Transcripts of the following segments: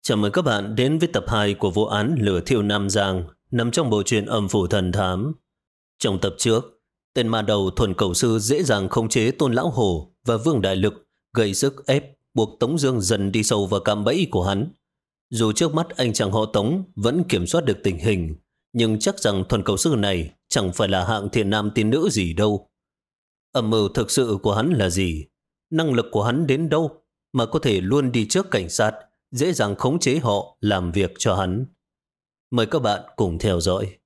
Chào mừng các bạn đến với tập 2 của vụ án lửa thiêu Nam Giang nằm trong bộ truyện Âm phủ thần thám. Trong tập trước, tên ma đầu Thuần Cẩu Sư dễ dàng khống chế Tôn Lão Hổ và Vương Đại Lực, gây sức ép buộc Tống Dương dần đi sâu vào cạm bẫy của hắn. Dù trước mắt anh chàng họ Tống vẫn kiểm soát được tình hình, nhưng chắc rằng Thuần Cẩu Sư này chẳng phải là hạng thiện nam tín nữ gì đâu. Âm mưu thực sự của hắn là gì? Năng lực của hắn đến đâu mà có thể luôn đi trước cảnh sát, dễ dàng khống chế họ làm việc cho hắn? Mời các bạn cùng theo dõi.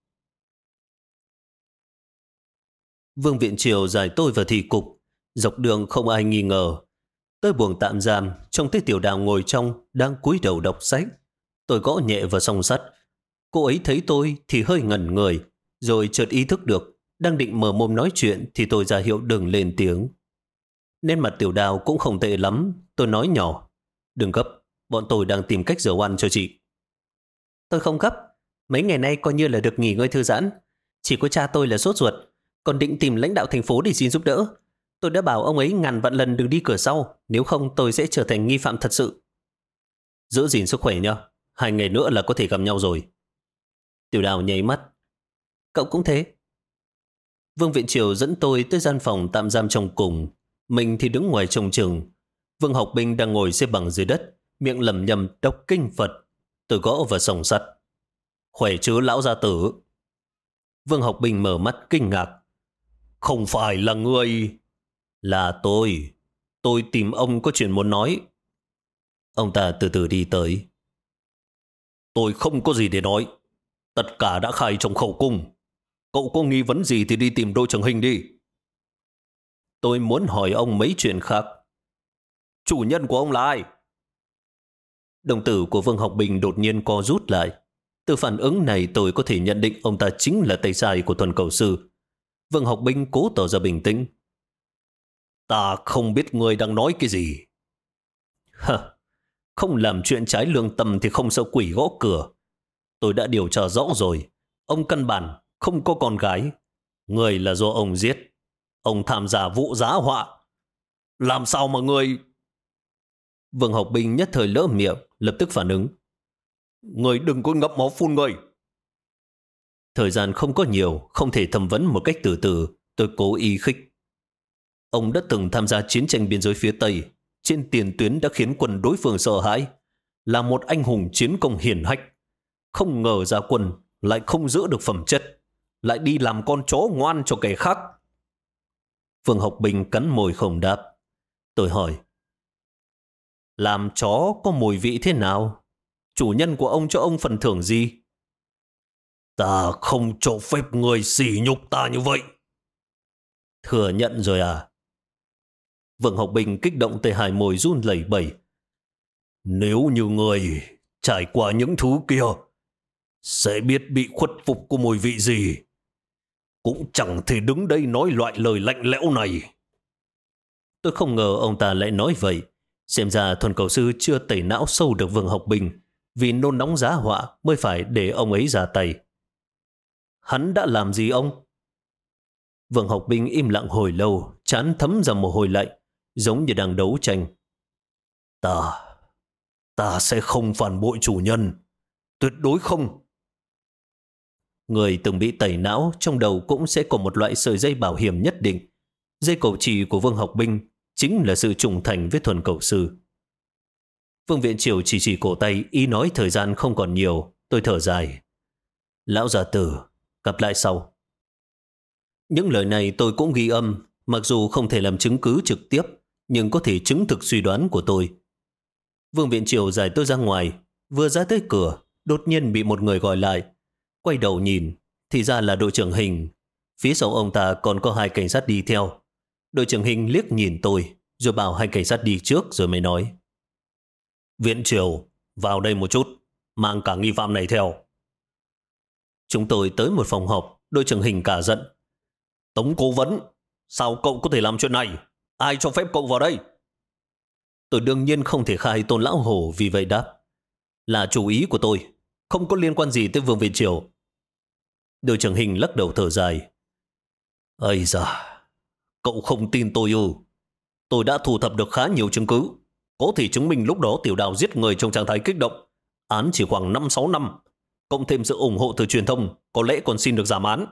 Vương Viện Triều giải tôi vào thị cục. Dọc đường không ai nghi ngờ. Tới buồng tạm giam, trông thấy Tiểu Đào ngồi trong, đang cúi đầu đọc sách. Tôi gõ nhẹ vào song sắt. Cô ấy thấy tôi thì hơi ngẩn người, rồi chợt ý thức được. Đang định mở mồm nói chuyện thì tôi ra hiệu đừng lên tiếng. Nên mặt Tiểu Đào cũng không tệ lắm. Tôi nói nhỏ: đừng gấp, bọn tôi đang tìm cách giấu ăn cho chị. Tôi không gấp. Mấy ngày nay coi như là được nghỉ ngơi thư giãn. Chỉ có cha tôi là sốt ruột, còn định tìm lãnh đạo thành phố để xin giúp đỡ. Tôi đã bảo ông ấy ngàn vạn lần đừng đi cửa sau, nếu không tôi sẽ trở thành nghi phạm thật sự. Giữ gìn sức khỏe nhá, 2 ngày nữa là có thể gặp nhau rồi. Tiểu Đào nháy mắt. Cậu cũng thế. Vương Viện Triều dẫn tôi tới gian phòng tạm giam trong cùng. Mình thì đứng ngoài trông chừng. Vương Học Binh đang ngồi xếp bằng dưới đất, miệng lẩm nhẩm đọc kinh Phật. Tôi gõ vào sòng sắt. Khỏe chứ lão gia tử? Vương Học Binh mở mắt kinh ngạc. Không phải là người. Là tôi. Tôi tìm ông có chuyện muốn nói. Ông ta từ từ đi tới. Tôi không có gì để nói. Tất cả đã khai trong khẩu cung. Cậu có nghi vấn gì thì đi tìm đội trưởng Hình đi. Tôi muốn hỏi ông mấy chuyện khác. Chủ nhân của ông là ai? Đồng tử của Vương Học Bình đột nhiên co rút lại. Từ phản ứng này tôi có thể nhận định ông ta chính là tay sai của Thuần Cẩu Sư. Vương Học Bình cố tỏ ra bình tĩnh. Ta không biết người đang nói cái gì. Hờ, không làm chuyện trái lương tâm thì không sợ quỷ gõ cửa. Tôi đã điều tra rõ rồi. Ông căn bản không có con gái. Người là do ông giết. Ông tham gia vụ giá họa. Làm sao mà người... Vương Học Bình nhất thời lỡ miệng, lập tức phản ứng. Người đừng có ngậm máu phun người. Thời gian không có nhiều, không thể thẩm vấn một cách từ từ. Tôi cố ý khích. Ông đã từng tham gia chiến tranh biên giới phía Tây. Trên tiền tuyến đã khiến quân đối phương sợ hãi. Là một anh hùng chiến công hiển hách. Không ngờ ra quân lại không giữ được phẩm chất, lại đi làm con chó ngoan cho kẻ khác. Vương Học Bình cắn môi không đáp. Tôi hỏi. Làm chó có mùi vị thế nào? Chủ nhân của ông cho ông phần thưởng gì? Ta không cho phép người sỉ nhục ta như vậy. Thừa nhận rồi à? Vương Học Bình kích động tới hai môi run lẩy bẩy. Nếu như người trải qua những thứ kia, sẽ biết bị khuất phục của mùi vị gì. Cũng chẳng thể đứng đây nói loại lời lạnh lẽo này. Tôi không ngờ ông ta lại nói vậy. Xem ra Thuần Cẩu Sư chưa tẩy não sâu được Vương Học Bình, vì nôn nóng giá họa mới phải để ông ấy ra tay. Hắn đã làm gì ông? Vương Học Bình im lặng hồi lâu, trán thấm ra mồ hôi lạnh, giống như đang đấu tranh. Ta sẽ không phản bội chủ nhân. Tuyệt đối không. Người từng bị tẩy não trong đầu cũng sẽ có một loại sợi dây bảo hiểm nhất định. Dây cầu trì của Vương Học Binh chính là sự trung thành với Thuần Cẩu Sư. Vương Viện Triều chỉ cổ tay, ý nói thời gian không còn nhiều. Tôi thở dài. Lão gia tử, gặp lại sau. Những lời này tôi cũng ghi âm, mặc dù không thể làm chứng cứ trực tiếp, nhưng có thể chứng thực suy đoán của tôi. Vương Viện Triều giải tôi ra ngoài, vừa ra tới cửa, đột nhiên bị một người gọi lại. Quay đầu nhìn, thì ra là đội trưởng Hình. Phía sau ông ta còn có 2 cảnh sát đi theo. Đội trưởng Hình liếc nhìn tôi, rồi bảo 2 cảnh sát đi trước rồi mới nói. Viện Triều, vào đây một chút, mang cả nghi phạm này theo. Chúng tôi tới một phòng họp, đội trưởng Hình cả giận. Tống cố vấn, sao cậu có thể làm chuyện này? Ai cho phép cậu vào đây? Tôi đương nhiên không thể khai Tôn Lão Hổ, vì vậy đáp. Là chủ ý của tôi, không có liên quan gì tới Vương Viện Triều. Đội trưởng Hình lắc đầu thở dài. Ây da, cậu không tin tôi ư? Tôi đã thu thập được khá nhiều chứng cứ, có thể chứng minh lúc đó Tiểu Đào giết người trong trạng thái kích động, Án chỉ khoảng 5-6 năm, cộng thêm sự ủng hộ từ truyền thông, có lẽ còn xin được giảm án.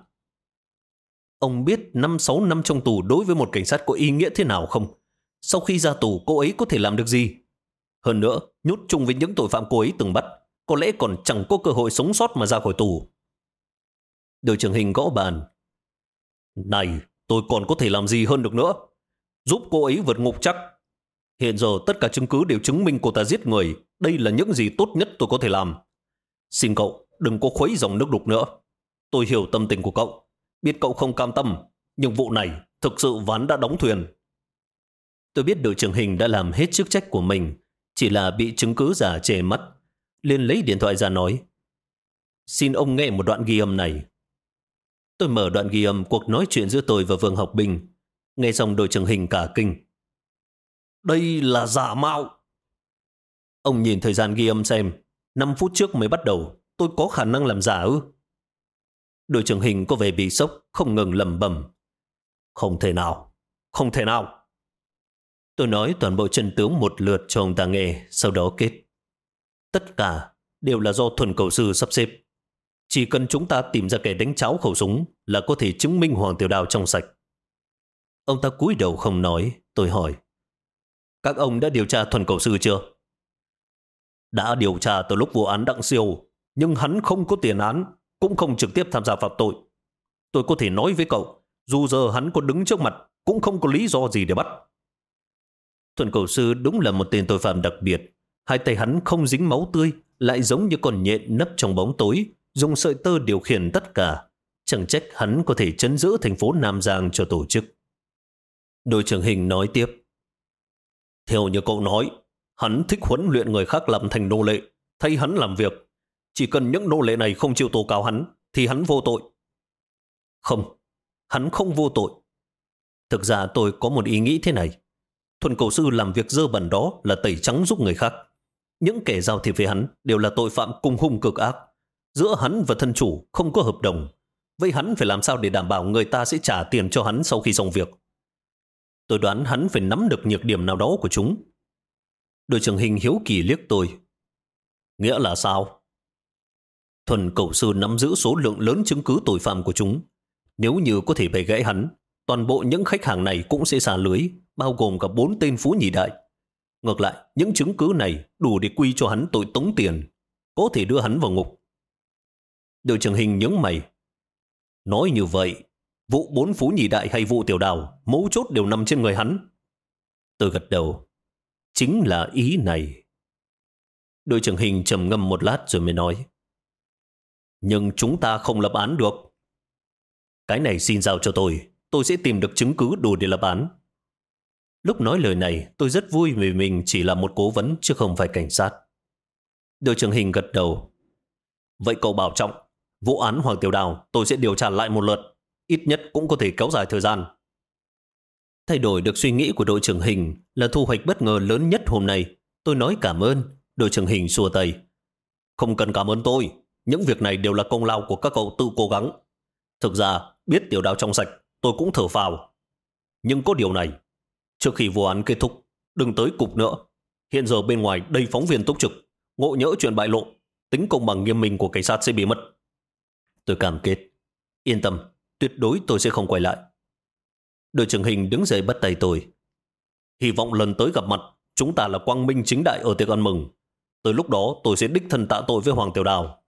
Ông biết 5-6 năm trong tù đối với một cảnh sát có ý nghĩa thế nào không? Sau khi ra tù, cô ấy có thể làm được gì? Hơn nữa, nhốt chung với những tội phạm cô ấy từng bắt, có lẽ còn chẳng có cơ hội sống sót mà ra khỏi tù. Đội trưởng Hình gõ bàn. Này, tôi còn có thể làm gì hơn được nữa? Giúp cô ấy vượt ngục chắc. Hiện giờ tất cả chứng cứ đều chứng minh cô ta giết người. Đây là những gì tốt nhất tôi có thể làm. Xin cậu, đừng có khuấy dòng nước đục nữa. Tôi hiểu tâm tình của cậu. Biết cậu không cam tâm, nhưng vụ này thực sự ván đã đóng thuyền. Tôi biết đội trưởng Hình đã làm hết chức trách của mình, chỉ là bị chứng cứ giả chề mắt. Liền lấy điện thoại ra nói, xin ông nghe một đoạn ghi âm này. Tôi mở đoạn ghi âm cuộc nói chuyện giữa tôi và Vương Học Bình. Nghe xong đội trưởng Hình cả kinh. Đây là giả mạo. Ông nhìn thời gian ghi âm xem, 5 phút trước mới bắt đầu, tôi có khả năng làm giả ư? Đội trưởng Hình có vẻ bị sốc, không ngừng lẩm bẩm. Không thể nào, không thể nào. Tôi nói toàn bộ chân tướng một lượt cho ông ta nghe, sau đó kết. Tất cả đều là do Thuần Cầu Sư sắp xếp. Chỉ cần chúng ta tìm ra kẻ đánh cháo khẩu súng là có thể chứng minh Hoàng Tiểu Đào trong sạch. Ông ta cúi đầu không nói, tôi hỏi. Các ông đã điều tra Thuần Cầu Sư chưa? Đã điều tra từ lúc vụ án Đặng Siêu, nhưng hắn không có tiền án, cũng không trực tiếp tham gia phạm tội. Tôi có thể nói với cậu, dù giờ hắn có đứng trước mặt, cũng không có lý do gì để bắt. Thuần Cầu Sư đúng là một tên tội phạm đặc biệt. Hai tay hắn không dính máu tươi, lại giống như con nhện nấp trong bóng tối, dùng sợi tơ điều khiển tất cả. Chẳng trách hắn có thể trấn giữ thành phố Nam Giang cho tổ chức. Đội trưởng Hình nói tiếp. Theo như cậu nói, hắn thích huấn luyện người khác làm thành nô lệ, thay hắn làm việc. Chỉ cần những nô lệ này không chịu tố cáo hắn, thì hắn vô tội. Không, hắn không vô tội. Thực ra tôi có một ý nghĩ thế này. Thuần Cầu Sư làm việc dơ bẩn đó là tẩy trắng giúp người khác. Những kẻ giao thiệp với hắn đều là tội phạm cùng hung cực ác. Giữa hắn và thân chủ không có hợp đồng. Vậy hắn phải làm sao để đảm bảo người ta sẽ trả tiền cho hắn sau khi xong việc? Tôi đoán hắn phải nắm được nhược điểm nào đó của chúng. Đội trưởng Hình hiếu kỳ liếc tôi. Nghĩa là sao? Thuần Cầu Sư nắm giữ số lượng lớn chứng cứ tội phạm của chúng. Nếu như có thể bẻ gãy hắn, toàn bộ những khách hàng này cũng sẽ xả lưới, bao gồm cả 4 tên Phú Nhị Đại. Ngược lại, những chứng cứ này đủ để quy cho hắn tội tống tiền, có thể đưa hắn vào ngục. Đội trưởng Hình nhướng mày. Nói như vậy, vụ 4 Phú Nhị Đại hay vụ Tiểu Đào, mấu chốt đều nằm trên người hắn. Tôi gật đầu. Chính là ý này. Đội trưởng Hình trầm ngâm một lát rồi mới nói. Nhưng chúng ta không lập án được. Cái này xin giao cho tôi sẽ tìm được chứng cứ đủ để lập án. Lúc nói lời này, tôi rất vui vì mình chỉ là một cố vấn chứ không phải cảnh sát. Đội trưởng Hình gật đầu. Vậy cậu bảo trọng, vụ án Hoàng Tiểu Đào tôi sẽ điều tra lại một lượt, ít nhất cũng có thể kéo dài thời gian. Thay đổi được suy nghĩ của đội trưởng Hình là thu hoạch bất ngờ lớn nhất hôm nay. Tôi nói cảm ơn. Đội trưởng Hình xua tay. Không cần cảm ơn tôi, những việc này đều là công lao của các cậu tự cố gắng. Thực ra, biết Tiểu Đào trong sạch, tôi cũng thở phào. Nhưng có điều này, trước khi vụ án kết thúc, đừng tới cục nữa. Hiện giờ bên ngoài đầy phóng viên túc trực, ngộ nhỡ chuyện bại lộ, tính công bằng nghiêm minh của cảnh sát sẽ bị mất. Tôi cam kết. Yên tâm, tuyệt đối tôi sẽ không quay lại. Đội trưởng Hình đứng dậy bắt tay tôi. Hy vọng lần tới gặp mặt, chúng ta là quang minh chính đại ở tiệc ăn mừng. Tới lúc đó tôi sẽ đích thân tạ tội với Hoàng Tiểu Đào.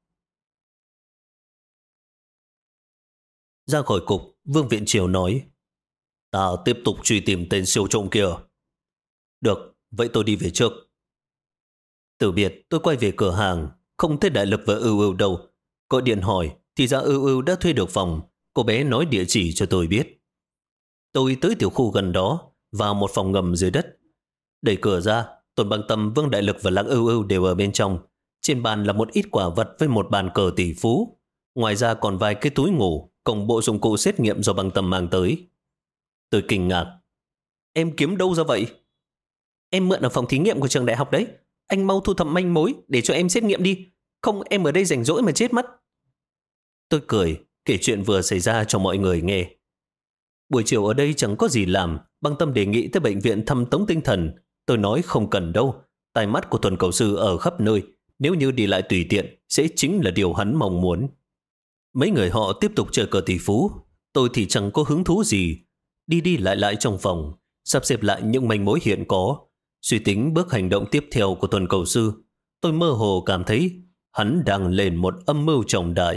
Ra khỏi cục, Vương Viện Triều nói. Ta tiếp tục truy tìm tên siêu trộm kia. Được, vậy tôi đi về trước. Từ biệt, tôi quay về cửa hàng. Không thấy Đại Lực và Ưu Ưu đâu. Gọi điện hỏi, thì ra Ưu Ưu đã thuê được phòng. Cô bé nói địa chỉ cho tôi biết. Tôi tới tiểu khu gần đó, vào một phòng ngầm dưới đất. Đẩy cửa ra, Tôn Băng Tâm, Vương Đại Lực và Lãng Ưu Ưu đều ở bên trong. Trên bàn là một ít quả vật với một bàn cờ tỷ phú. Ngoài ra còn vài cái túi ngủ, cùng bộ dụng cụ xét nghiệm do Băng Tâm mang tới. Tôi kinh ngạc. Em kiếm đâu ra vậy? Em mượn ở phòng thí nghiệm của trường đại học đấy. Anh mau thu thập manh mối để cho em xét nghiệm đi. Không em ở đây rảnh rỗi mà chết mất. Tôi cười, kể chuyện vừa xảy ra cho mọi người nghe. Buổi chiều ở đây chẳng có gì làm. Băng Tâm đề nghị tới bệnh viện thăm tống tinh thần. Tôi nói không cần đâu. Tai mắt của Thuần Cầu Sư ở khắp nơi. Nếu như đi lại tùy tiện, sẽ chính là điều hắn mong muốn. Mấy người họ tiếp tục chơi cờ tỷ phú. Tôi thì chẳng có hứng thú gì. Đi đi lại trong phòng, sắp xếp lại những manh mối hiện có, suy tính bước hành động tiếp theo của Tuần Cầu Sư. Tôi mơ hồ cảm thấy hắn đang lên một âm mưu trọng đại.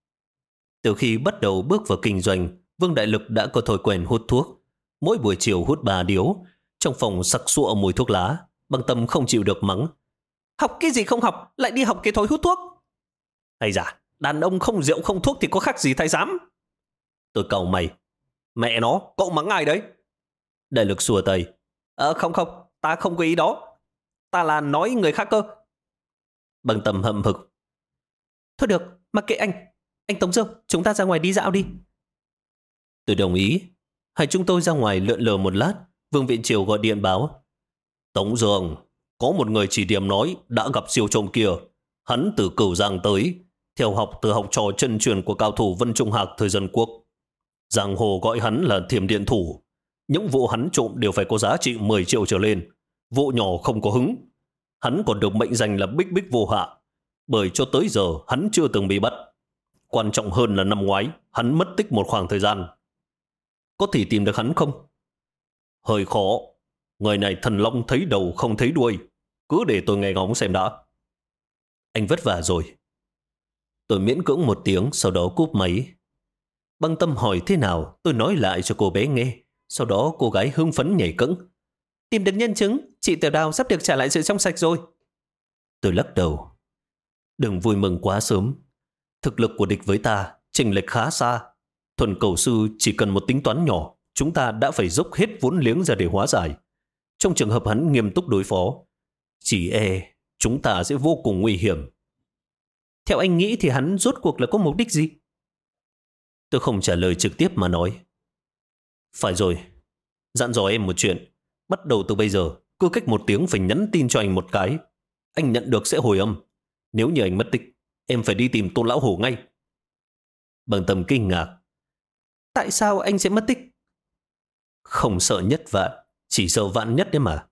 Từ khi bắt đầu bước vào kinh doanh, Vương Đại Lực đã có thói quen hút thuốc. Mỗi buổi chiều hút 3 điếu, trong phòng sặc sụa mùi thuốc lá. Băng Tâm không chịu được mắng. Học cái gì không học, lại đi học cái thói hút thuốc. Hay dạ, đàn ông không rượu không thuốc thì có khác gì thái giám. Tôi cau mày. Mẹ nó, cậu mắng ai đấy? Đại Lực xua tay. Không, ta không có ý đó. Ta là nói người khác cơ. Băng Tâm hậm hực. Thôi được, mặc kệ anh. Anh Tống Dương, chúng ta ra ngoài đi dạo đi. Tôi đồng ý. Hai chúng tôi ra ngoài lượn lờ một lát. Vương Viện Triều gọi điện báo. Tống Dương, có một người chỉ điểm nói đã gặp siêu trộm kia. Hắn từ Cửu Giang tới, theo học từ học trò chân truyền của cao thủ Vân Trung Hạc thời dân quốc. Giang hồ gọi hắn là Thiểm Điện Thủ. Những vụ hắn trộm đều phải có giá trị 10 triệu trở lên. Vụ nhỏ không có hứng. Hắn còn được mệnh danh là Bích Bích Vô Hạ, bởi cho tới giờ hắn chưa từng bị bắt. Quan trọng hơn là năm ngoái hắn mất tích một khoảng thời gian. Có thể tìm được hắn không? Hơi khó. Người này thần long thấy đầu không thấy đuôi. Cứ để tôi nghe ngóng xem đã. Anh vất vả rồi. Tôi miễn cưỡng một tiếng, sau đó cúp máy. Băng Tâm hỏi thế nào, tôi nói lại cho cô bé nghe. Sau đó cô gái hưng phấn nhảy cẫng. Tìm được nhân chứng, chị Tiểu Đào sắp được trả lại sự trong sạch rồi. Tôi lắc đầu. Đừng vui mừng quá sớm. Thực lực của địch với ta chênh lệch khá xa. Thuần Cầu Sư chỉ cần một tính toán nhỏ, chúng ta đã phải dốc hết vốn liếng ra để hóa giải. Trong trường hợp hắn nghiêm túc đối phó, chỉ chúng ta sẽ vô cùng nguy hiểm. Theo anh nghĩ thì hắn rốt cuộc là có mục đích gì? Tôi không trả lời trực tiếp mà nói. Phải rồi, dặn dò em một chuyện. Bắt đầu từ bây giờ, cứ cách một tiếng phải nhắn tin cho anh một cái. Anh nhận được sẽ hồi âm. Nếu như anh mất tích, em phải đi tìm Tôn Lão Hổ ngay. Bằng Tâm kinh ngạc. Tại sao anh sẽ mất tích? Không sợ nhất vạn, chỉ sợ vạn nhất đấy mà.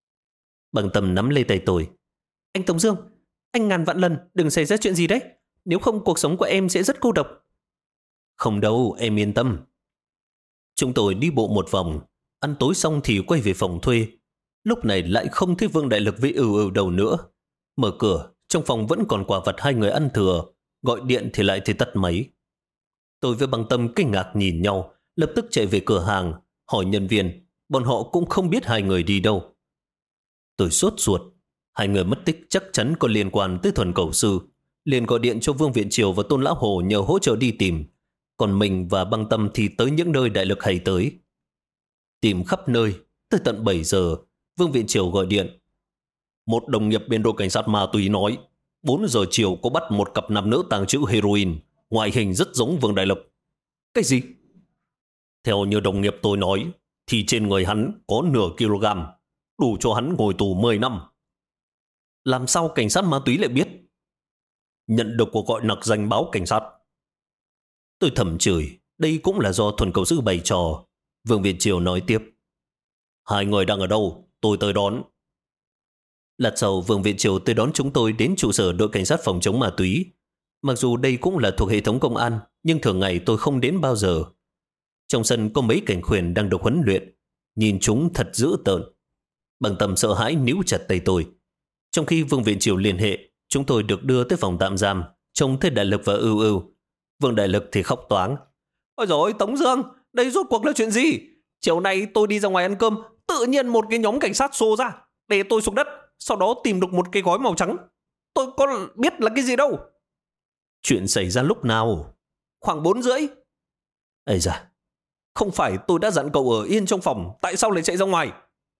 Bằng Tâm nắm lấy tay tôi. Anh Tống Dương, anh ngàn vạn lần đừng xảy ra chuyện gì đấy. Nếu không cuộc sống của em sẽ rất cô độc. Không đâu, em yên tâm. Chúng tôi đi bộ một vòng, ăn tối xong thì quay về phòng thuê. Lúc này lại không thấy Vương Đại Lực với đầu nữa. Mở cửa, trong phòng vẫn còn quà vật hai người ăn thừa. Gọi điện thì lại thấy tắt máy. Tôi với Băng Tâm kinh ngạc nhìn nhau, lập tức chạy về cửa hàng, hỏi nhân viên. Bọn họ cũng không biết hai người đi đâu. Tôi sốt ruột. Hai người mất tích chắc chắn có liên quan tới Thuần Cầu Sư. Liền gọi điện cho Vương Viện Triều và Tôn Lão Hồ nhờ hỗ trợ đi tìm. Còn mình và Băng Tâm thì tới những nơi Đại Lực hay tới. Tìm khắp nơi, tới tận 7 giờ, Vương Viện Triều gọi điện. Một đồng nghiệp bên đội cảnh sát ma túy nói, 4 giờ chiều có bắt một cặp nam nữ tàng trữ heroin, ngoại hình rất giống Vương Đại Lực. Cái gì? Theo như đồng nghiệp tôi nói, thì trên người hắn có nửa kg, đủ cho hắn ngồi tù 10 năm. Làm sao cảnh sát ma túy lại biết? Nhận được cuộc gọi nặc danh báo cảnh sát. Tôi thầm chửi, đây cũng là do Thuần Cầu Sư bày trò. Vương Viện Triều nói tiếp. Hai người đang ở đâu? Tôi tới đón. Lát sau, Vương Viện Triều tới đón chúng tôi đến trụ sở đội cảnh sát phòng chống ma túy. Mặc dù đây cũng là thuộc hệ thống công an, nhưng thường ngày tôi không đến bao giờ. Trong sân có mấy cảnh khuyển đang được huấn luyện. Nhìn chúng thật dữ tợn. Bằng Tâm sợ hãi níu chặt tay tôi. Trong khi Vương Viện Triều liên hệ, chúng tôi được đưa tới phòng tạm giam, trông thấy Đại Lực và Ưu. Vương Đại Lực thì khóc toáng. Ôi dồi ôi, Tống Dương, đây rốt cuộc là chuyện gì? Chiều nay tôi đi ra ngoài ăn cơm, tự nhiên một cái nhóm cảnh sát xô ra, để tôi xuống đất, sau đó tìm được một cái gói màu trắng. Tôi có biết là cái gì đâu. Chuyện xảy ra lúc nào? Khoảng 4 rưỡi. Ây da, không phải tôi đã dặn cậu ở yên trong phòng, tại sao lại chạy ra ngoài?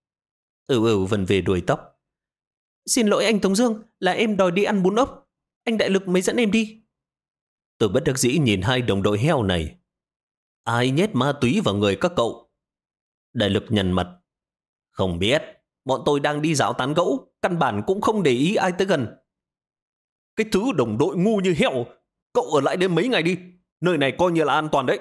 Vần về đuôi tóc. Xin lỗi anh Tống Dương, là em đòi đi ăn bún ốc. Anh Đại Lực mới dẫn em đi. Tôi bất đắc dĩ nhìn hai đồng đội heo này. Ai nhét ma túy vào người các cậu? Đại Lực nhăn mặt. Không biết, bọn tôi đang đi dạo tán gẫu, căn bản cũng không để ý ai tới gần. Cái thứ đồng đội ngu như heo, cậu ở lại đến mấy ngày đi, nơi này coi như là an toàn đấy.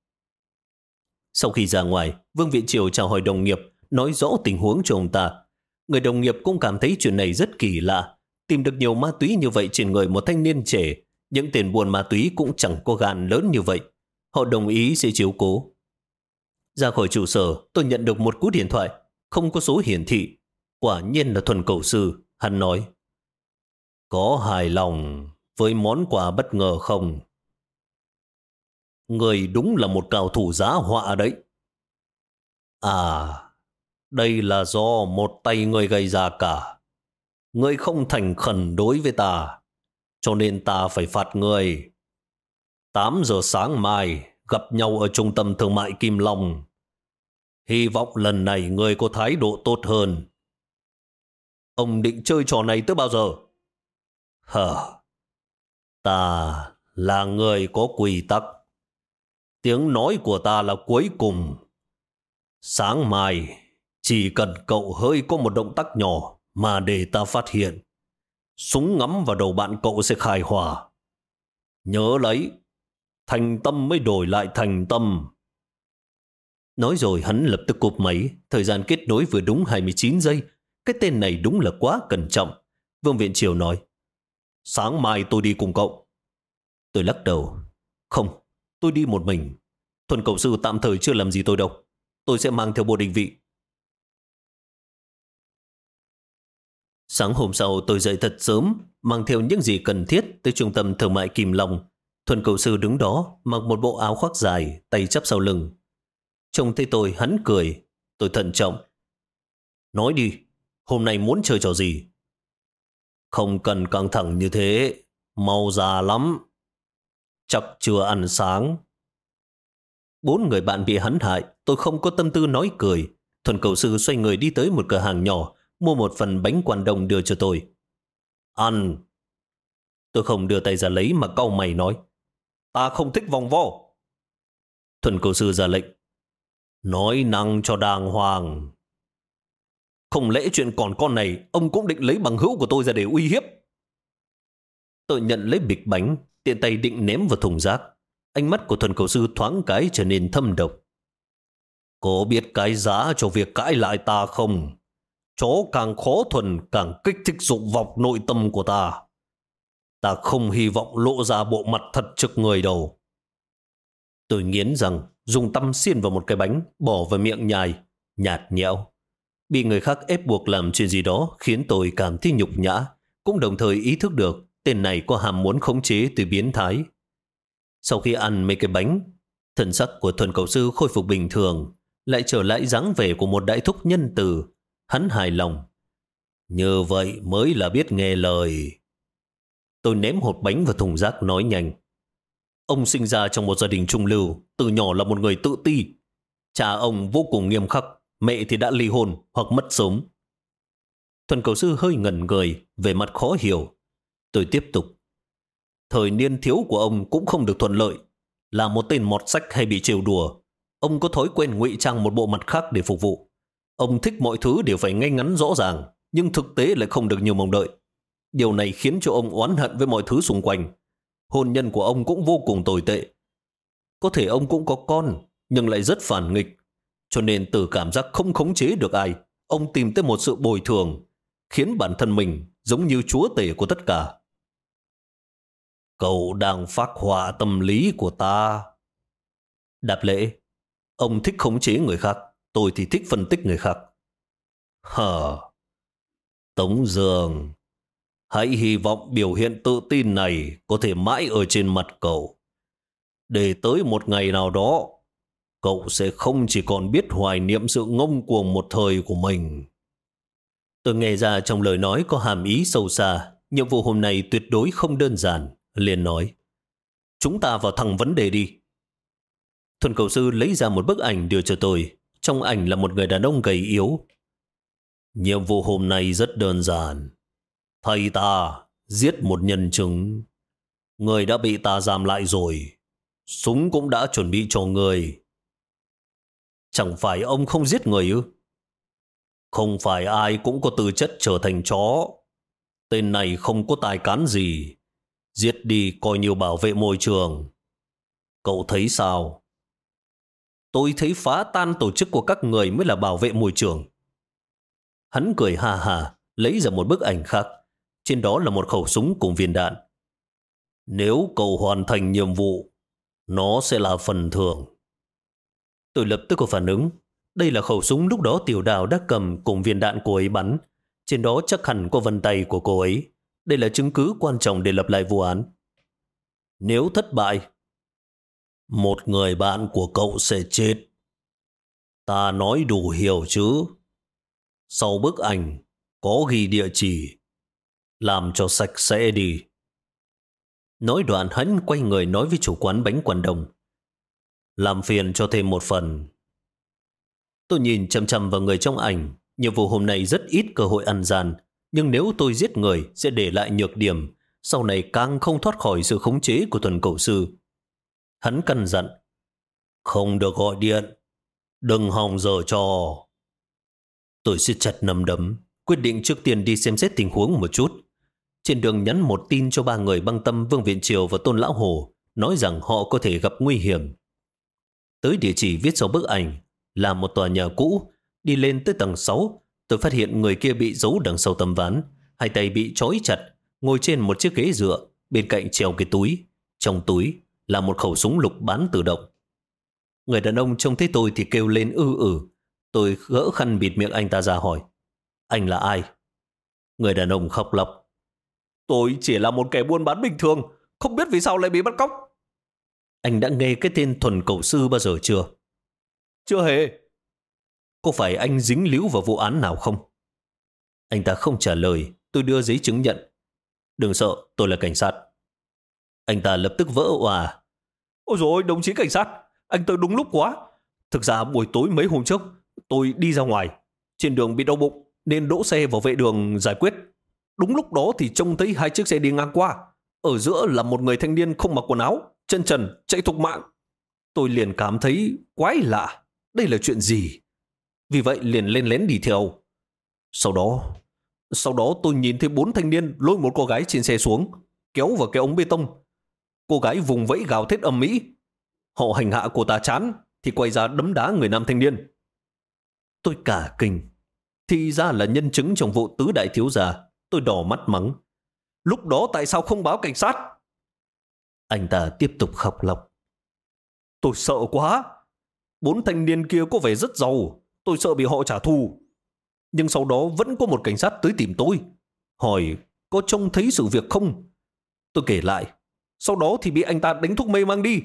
Sau khi ra ngoài, Vương Viện Triều chào hỏi đồng nghiệp, nói rõ tình huống cho ông ta. Người đồng nghiệp cũng cảm thấy chuyện này rất kỳ lạ. Tìm được nhiều ma túy như vậy trên người một thanh niên trẻ, những tên buôn ma túy cũng chẳng có gan lớn như vậy. Họ đồng ý sẽ chiếu cố. Ra khỏi trụ sở, tôi nhận được một cú điện thoại, không có số hiển thị. Quả nhiên là Thuần Cẩu Sư. Hắn nói, có hài lòng với món quà bất ngờ không? Người đúng là một cao thủ giá họa đấy. À, đây là do một tay người gây ra cả. Người không thành khẩn đối với ta, cho nên ta phải phạt người. 8 giờ sáng mai gặp nhau ở trung tâm thương mại Kim Long. Hy vọng lần này người có thái độ tốt hơn. Ông định chơi trò này tới bao giờ? Ta là người có quy tắc. Tiếng nói của ta là cuối cùng. Sáng mai, chỉ cần cậu hơi có một động tác nhỏ mà để ta phát hiện, súng ngắm vào đầu bạn cậu sẽ khai hỏa. Nhớ lấy, thành tâm mới đổi lại thành tâm. Nói rồi hắn lập tức cụp máy. Thời gian kết nối vừa đúng 29 giây. Cái tên này đúng là quá cẩn trọng. Vương Viện Triều nói, sáng mai tôi đi cùng cậu. Tôi lắc đầu, không, tôi đi một mình. Thuần Cẩu Sư tạm thời chưa làm gì tôi đâu. Tôi sẽ mang theo bộ định vị. Sáng hôm sau tôi dậy thật sớm, mang theo những gì cần thiết tới trung tâm thương mại Kim Long. Thuần Cẩu Sư đứng đó, mặc một bộ áo khoác dài, tay chắp sau lưng. Trông thấy tôi hắn cười. Tôi thận trọng, nói đi, hôm nay muốn chơi trò gì? Không cần căng thẳng như thế, mau già lắm. Chắc chưa ăn sáng. 4 người bạn bị hắn hại, tôi không có tâm tư nói cười. Thuần Cẩu Sư xoay người đi tới một cửa hàng nhỏ, mua một phần bánh quan đông đưa cho tôi. Ăn. Tôi không đưa tay ra lấy mà cau mày nói, ta không thích vòng vo. Thuần Cẩu Sư ra lệnh, nói năng cho đàng hoàng. Không lẽ chuyện còn con này ông cũng định lấy bằng hữu của tôi ra để uy hiếp? Tôi nhận lấy bịch bánh, tiện tay định ném vào thùng rác. Ánh mắt của Thuần Cẩu Sư thoáng cái trở nên thâm độc. Có biết cái giá cho việc cãi lại ta không? Chó càng khó thuần càng kích thích dục vọng nội tâm của ta. Ta không hy vọng lộ ra bộ mặt thật trước người đâu. Tôi nghiến rằng dùng tăm xiên vào một cái bánh, bỏ vào miệng nhai, nhạt nhẽo. Bị người khác ép buộc làm chuyện gì đó khiến tôi cảm thấy nhục nhã, cũng đồng thời ý thức được tên này có ham muốn khống chế từ biến thái. Sau khi ăn mấy cái bánh, thần sắc của Thuần Cẩu Sư khôi phục bình thường, lại trở lại dáng vẻ của một đại thúc nhân từ. Hắn hài lòng. Như vậy mới là biết nghe lời. Tôi ném hột bánh vào thùng rác nói nhanh. Ông sinh ra trong một gia đình trung lưu, từ nhỏ là một người tự ti. Cha ông vô cùng nghiêm khắc, mẹ thì đã ly hôn hoặc mất sớm. Thuần Cẩu Sư hơi ngẩn người, về mặt khó hiểu. Tôi tiếp tục. Thời niên thiếu của ông cũng không được thuận lợi. Là một tên mọt sách hay bị trêu đùa, ông có thói quen ngụy trang một bộ mặt khác để phục vụ. Ông thích mọi thứ đều phải ngay ngắn rõ ràng, nhưng thực tế lại không được như mong đợi. Điều này khiến cho ông oán hận với mọi thứ xung quanh. Hôn nhân của ông cũng vô cùng tồi tệ. Có thể ông cũng có con, nhưng lại rất phản nghịch. Cho nên từ cảm giác không khống chế được ai, ông tìm tới một sự bồi thường, khiến bản thân mình giống như chúa tể của tất cả. Cậu đang phác họa tâm lý của ta. Đáp lễ, ông thích khống chế người khác, tôi thì thích phân tích người khác. Tống Dương, hãy hy vọng biểu hiện tự tin này có thể mãi ở trên mặt cậu. Để tới một ngày nào đó, cậu sẽ không chỉ còn biết hoài niệm sự ngông cuồng một thời của mình. Tôi nghe ra trong lời nói có hàm ý sâu xa. Nhiệm vụ hôm nay tuyệt đối không đơn giản. Liền nói, chúng ta vào thẳng vấn đề đi. Thuần Cẩu Sư lấy ra một bức ảnh đưa cho tôi. Trong ảnh là một người đàn ông gầy yếu. Nhiệm vụ hôm nay rất đơn giản. Thầy ta giết một nhân chứng. Người đã bị ta giam lại rồi. Súng cũng đã chuẩn bị cho người. Chẳng phải ông không giết người ư? Không phải ai cũng có tư chất trở thành chó. Tên này không có tài cán gì. Giết đi coi như bảo vệ môi trường. Cậu thấy sao? Tôi thấy phá tan tổ chức của các người mới là bảo vệ môi trường. Hắn cười ha ha, lấy ra một bức ảnh khác. Trên đó là một khẩu súng cùng viên đạn. Nếu cậu hoàn thành nhiệm vụ, nó sẽ là phần thưởng. Tôi lập tức có phản ứng. Đây là khẩu súng lúc đó Tiểu Đào đã cầm cùng viên đạn cô ấy bắn. Trên đó chắc hẳn có vân tay của cô ấy. Đây là chứng cứ quan trọng để lập lại vụ án. Nếu thất bại, một người bạn của cậu sẽ chết. Ta nói đủ hiểu chứ? Sau bức ảnh có ghi địa chỉ. Làm cho sạch sẽ đi. Nói đoạn hắn quay người nói với chủ quán bánh quần đồng. Làm phiền cho thêm một phần. Tôi nhìn chằm chằm vào người trong ảnh. Nhiệm vụ hôm nay rất ít cơ hội ăn gian. Nhưng nếu tôi giết người sẽ để lại nhược điểm. Sau này càng không thoát khỏi sự khống chế của Thuần Cẩu Sư. Hắn căn dặn. Không được gọi điện. Đừng hòng giở trò. Tôi siết chặt nắm đấm. Quyết định trước tiên đi xem xét tình huống một chút. Trên đường nhắn một tin cho 3 người băng tâm Vương Viện Triều và Tôn Lão Hồ, nói rằng họ có thể gặp nguy hiểm. Tới địa chỉ viết sau bức ảnh là một tòa nhà cũ. Đi lên tới tầng 6, tôi phát hiện người kia bị giấu đằng sau tấm ván, hai tay bị trói chặt, ngồi trên một chiếc ghế dựa, bên cạnh treo cái túi. Trong túi là một khẩu súng lục bán tự động. Người đàn ông trông thấy tôi thì kêu lên ư. Tôi gỡ khăn bịt miệng anh ta ra hỏi. Anh là ai? Người đàn ông khóc lóc. Tôi chỉ là một kẻ buôn bán bình thường, không biết vì sao lại bị bắt cóc. Anh đã nghe cái tên Thuần Cẩu Sư bao giờ chưa? Chưa hề. Có phải anh dính líu vào vụ án nào không? Anh ta không trả lời. Tôi đưa giấy chứng nhận. Đừng sợ, tôi là cảnh sát. Anh ta lập tức vỡ òa. Ôi dồi ôi, đồng chí cảnh sát, anh tới đúng lúc quá. Thực ra buổi tối mấy hôm trước, tôi đi ra ngoài. Trên đường bị đau bụng, nên đỗ xe vào vệ đường giải quyết. Đúng lúc đó thì trông thấy 2 chiếc xe đi ngang qua. Ở giữa là một người thanh niên không mặc quần áo, chân trần, chạy thục mạng. Tôi liền cảm thấy quái lạ. Đây là chuyện gì? Vì vậy liền lên lén đi theo. Sau đó tôi nhìn thấy 4 thanh niên lôi một cô gái trên xe xuống, kéo vào cái ống bê tông. Cô gái vùng vẫy gào thét ầm ĩ. Họ hành hạ cô ta chán thì quay ra đấm đá người nam thanh niên. Tôi cả kinh. Thì ra là nhân chứng trong vụ tứ đại thiếu gia. Tôi đỏ mắt mắng. Lúc đó tại sao không báo cảnh sát? Anh ta tiếp tục khóc lóc. Tôi sợ quá. 4 thanh niên kia có vẻ rất giàu. Tôi sợ bị họ trả thù. Nhưng sau đó vẫn có một cảnh sát tới tìm tôi, hỏi có trông thấy sự việc không. Tôi kể lại. Sau đó thì bị anh ta đánh thuốc mê mang đi.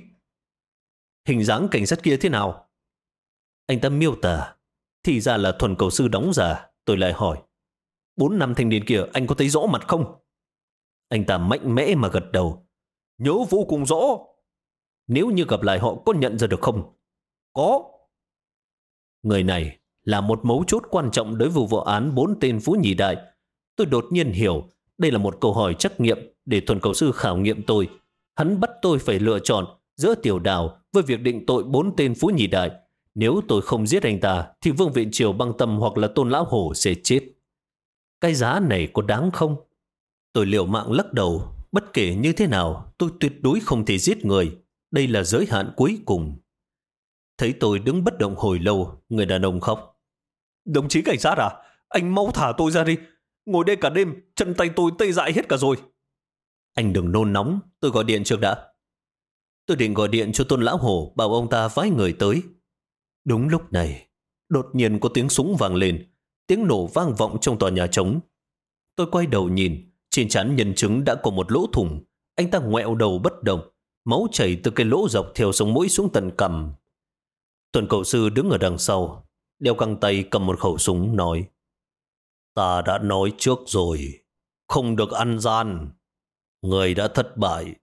Hình dáng cảnh sát kia thế nào? Anh ta miêu tả. Thì ra là Thuần Cẩu Sư đóng giả. Tôi lại hỏi. 4 năm thanh niên kia anh có thấy rõ mặt không? Anh ta mạnh mẽ mà gật đầu. Nhớ vô cùng rõ. Nếu như gặp lại họ có nhận ra được không? Có. Người này là một mấu chốt quan trọng đối với vụ án 4 tên Phú Nhì Đại. Tôi đột nhiên hiểu đây là một câu hỏi trắc nghiệm để Thuần Cẩu Sư khảo nghiệm tôi. Hắn bắt tôi phải lựa chọn giữa Tiểu Đào với việc định tội 4 tên Phú Nhì Đại. Nếu tôi không giết anh ta thì Vương Viện Triều băng tâm hoặc là Tôn Lão Hổ sẽ chết. Cái giá này có đáng không? Tôi liều mạng lắc đầu. Bất kể như thế nào, tôi tuyệt đối không thể giết người. Đây là giới hạn cuối cùng. Thấy tôi đứng bất động hồi lâu, người đàn ông khóc. Đồng chí cảnh sát à? Anh mau thả tôi ra đi. Ngồi đây cả đêm, chân tay tôi tê dại hết cả rồi. Anh đừng nôn nóng, tôi gọi điện trước đã. Tôi định gọi điện cho Tôn Lão Hổ, bảo ông ta phái người tới. Đúng lúc này, đột nhiên có tiếng súng vang lên. Tiếng nổ vang vọng trong tòa nhà trống. Tôi quay đầu nhìn, trên trán nhân chứng đã có một lỗ thủng. Anh ta ngoẹo đầu bất động, máu chảy từ cái lỗ dọc theo sống mũi xuống tận cằm. Thuần Cẩu Sư đứng ở đằng sau, đeo găng tay cầm một khẩu súng nói. Ta đã nói trước rồi, không được ăn gian. Người đã thất bại.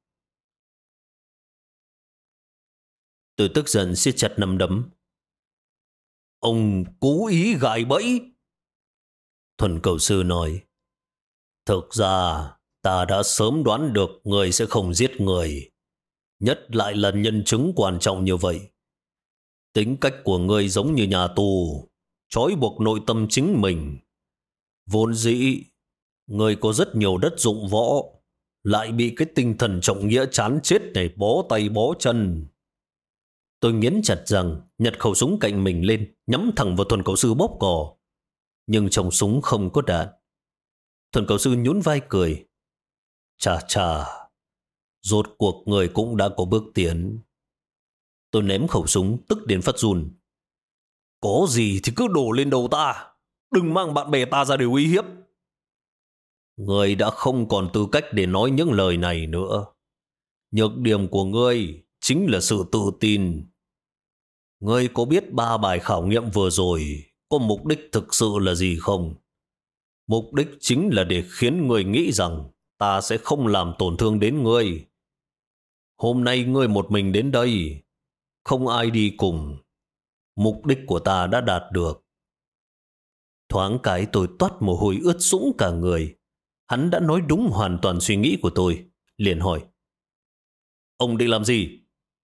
Tôi tức giận siết chặt nắm đấm. Ông cố ý gài bẫy. Thuần Cẩu Sư nói. Thực ra ta đã sớm đoán được người sẽ không giết người, nhất lại là nhân chứng quan trọng như vậy. Tính cách của người giống như nhà tù, trói buộc nội tâm chính mình. Vốn dĩ người có rất nhiều đất dụng võ, lại bị cái tinh thần trọng nghĩa chán chết này bó tay bó chân. Tôi nghiến chặt răng, nhặt khẩu súng cạnh mình lên, nhắm thẳng vào Thuần Cẩu Sư bóp cò. Nhưng trong súng không có đạn. Thuần cầu sư nhún vai cười. Chà chà, rốt cuộc người cũng đã có bước tiến. Tôi ném khẩu súng tức đến phát run. Có gì thì cứ đổ lên đầu ta. Đừng mang bạn bè ta ra để uy hiếp. Ngươi đã không còn tư cách để nói những lời này nữa. Nhược điểm của ngươi chính là sự tự tin. Ngươi có biết 3 bài khảo nghiệm vừa rồi có mục đích thực sự là gì không? Mục đích chính là để khiến ngươi nghĩ rằng ta sẽ không làm tổn thương đến ngươi. Hôm nay ngươi một mình đến đây, không ai đi cùng. Mục đích của ta đã đạt được. Thoáng cái tôi toát mồ hôi ướt sũng cả người. Hắn đã nói đúng hoàn toàn suy nghĩ của tôi. Liền hỏi. Ông định làm gì?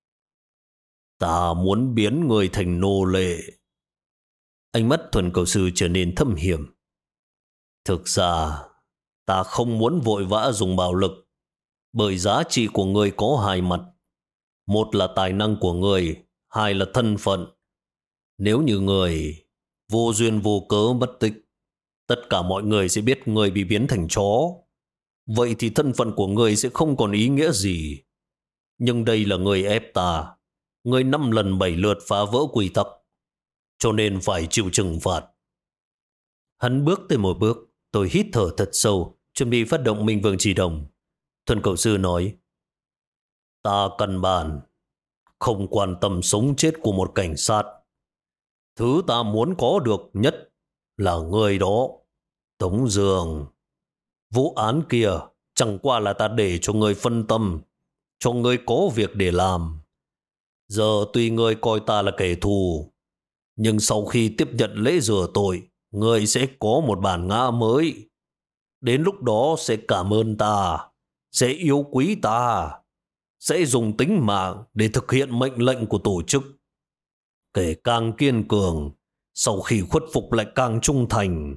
Ta muốn biến người thành nô lệ. Ánh mắt Thuần cầu sư trở nên thâm hiểm. Thực ra, ta không muốn vội vã dùng bạo lực. Bởi giá trị của người có 2 mặt. Một là tài năng của người, 2 là thân phận. Nếu như người vô duyên vô cớ mất tích, tất cả mọi người sẽ biết người bị biến thành chó. Vậy thì thân phận của người sẽ không còn ý nghĩa gì. Nhưng đây là người ép ta. Người 5 lần 7 lượt phá vỡ quy tắc, cho nên phải chịu trừng phạt. Hắn bước tới một bước. Tôi hít thở thật sâu, chuẩn bị phát động Minh Vương Chỉ Đồng. Thuần cầu sư nói. Ta căn bản không quan tâm sống chết của một cảnh sát. Thứ ta muốn có được nhất là người đó, Tống Dương. Vụ án kia chẳng qua là ta để cho người phân tâm, cho người có việc để làm. Giờ tuy người coi ta là kẻ thù, nhưng sau khi tiếp nhận lễ rửa tội, người sẽ có một bản ngã mới. Đến lúc đó sẽ cảm ơn ta, sẽ yêu quý ta, sẽ dùng tính mạng để thực hiện mệnh lệnh của tổ chức. Kẻ càng kiên cường, sau khi khuất phục lại càng trung thành.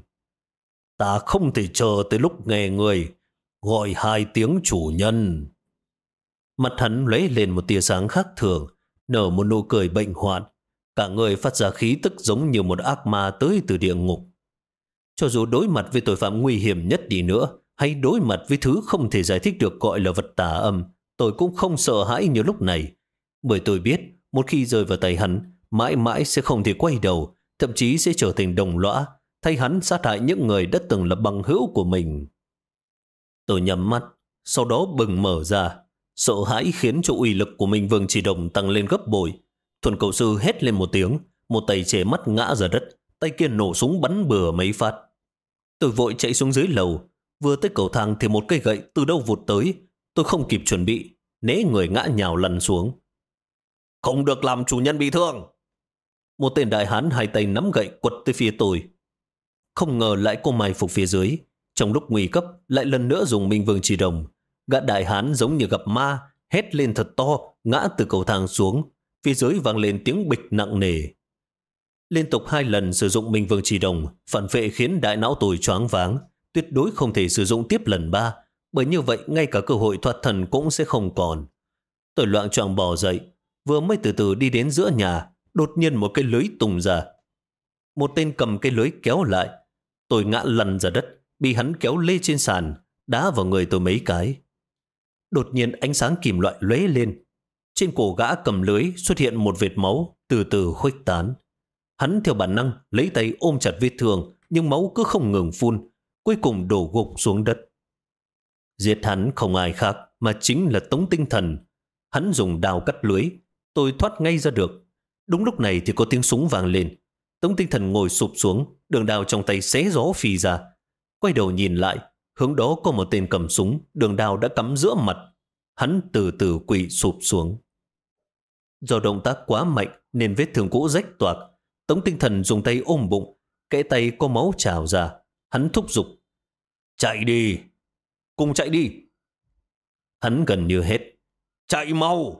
Ta không thể chờ tới lúc nghe người gọi 2 tiếng chủ nhân. Mặt hắn lóe lên một tia sáng khác thường, nở một nụ cười bệnh hoạn. Cả người phát ra khí tức giống như một ác ma tới từ địa ngục. Cho dù đối mặt với tội phạm nguy hiểm nhất đi nữa, hay đối mặt với thứ không thể giải thích được gọi là vật tà âm, tôi cũng không sợ hãi như lúc này. Bởi tôi biết, một khi rơi vào tay hắn, mãi mãi sẽ không thể quay đầu, thậm chí sẽ trở thành đồng lõa, thay hắn sát hại những người đã từng là bằng hữu của mình. Tôi nhắm mắt, sau đó bừng mở ra. Sợ hãi khiến cho uy lực của Minh Vương Chỉ Đồng tăng lên gấp bội. Thuần cầu sư hét lên một tiếng, một tay che mắt ngã ra đất, tay kia nổ súng bắn bừa mấy phát. Tôi vội chạy xuống dưới lầu, vừa tới cầu thang thì một cây gậy từ đâu vụt tới. Tôi không kịp chuẩn bị, né người ngã nhào lăn xuống. Không được làm chủ nhân bị thương. Một tên đại hán 2 tay nắm gậy quật tới phía tôi. Không ngờ lại có mai phục phía dưới. Trong lúc nguy cấp lại lần nữa dùng Minh Vương Chỉ Đồng. Gã đại hán giống như gặp ma, hét lên thật to, ngã từ cầu thang xuống. Phía dưới vang lên tiếng bịch nặng nề. Liên tục 2 lần sử dụng Minh Vương Chỉ Đồng, phản phệ khiến đại não tôi choáng váng. Tuyệt đối không thể sử dụng tiếp lần 3, bởi như vậy ngay cả cơ hội thoát thần cũng sẽ không còn. Tôi loạng choạng bò dậy, vừa mới từ từ đi đến giữa nhà, đột nhiên một cái lưới tung ra. Một tên cầm cái lưới kéo lại. Tôi ngã lăn ra đất, bị hắn kéo lê trên sàn, đá vào người tôi mấy cái. Đột nhiên ánh sáng kim loại lóe lên. Trên cổ gã cầm lưới xuất hiện một vệt máu từ từ khuếch tán. Hắn theo bản năng lấy tay ôm chặt vết thương, nhưng máu cứ không ngừng phun, cuối cùng đổ gục xuống đất. Giết hắn không ai khác mà chính là Tống Tinh Thần. Hắn dùng đao cắt lưới, tôi thoát ngay ra được. Đúng lúc này thì có tiếng súng vang lên. Tống Tinh Thần ngồi sụp xuống, đường đao trong tay xé gió phi ra. Quay đầu nhìn lại, hướng đó có một tên cầm súng, đường đao đã cắm giữa mặt. Hắn từ từ quỵ sụp xuống. Do động tác quá mạnh nên vết thương cũ rách toạc. Tống Tinh Thần dùng tay ôm bụng, kẽ tay có máu trào ra. Hắn thúc giục. Chạy đi! Cùng chạy đi! Hắn gần như hết. Chạy mau!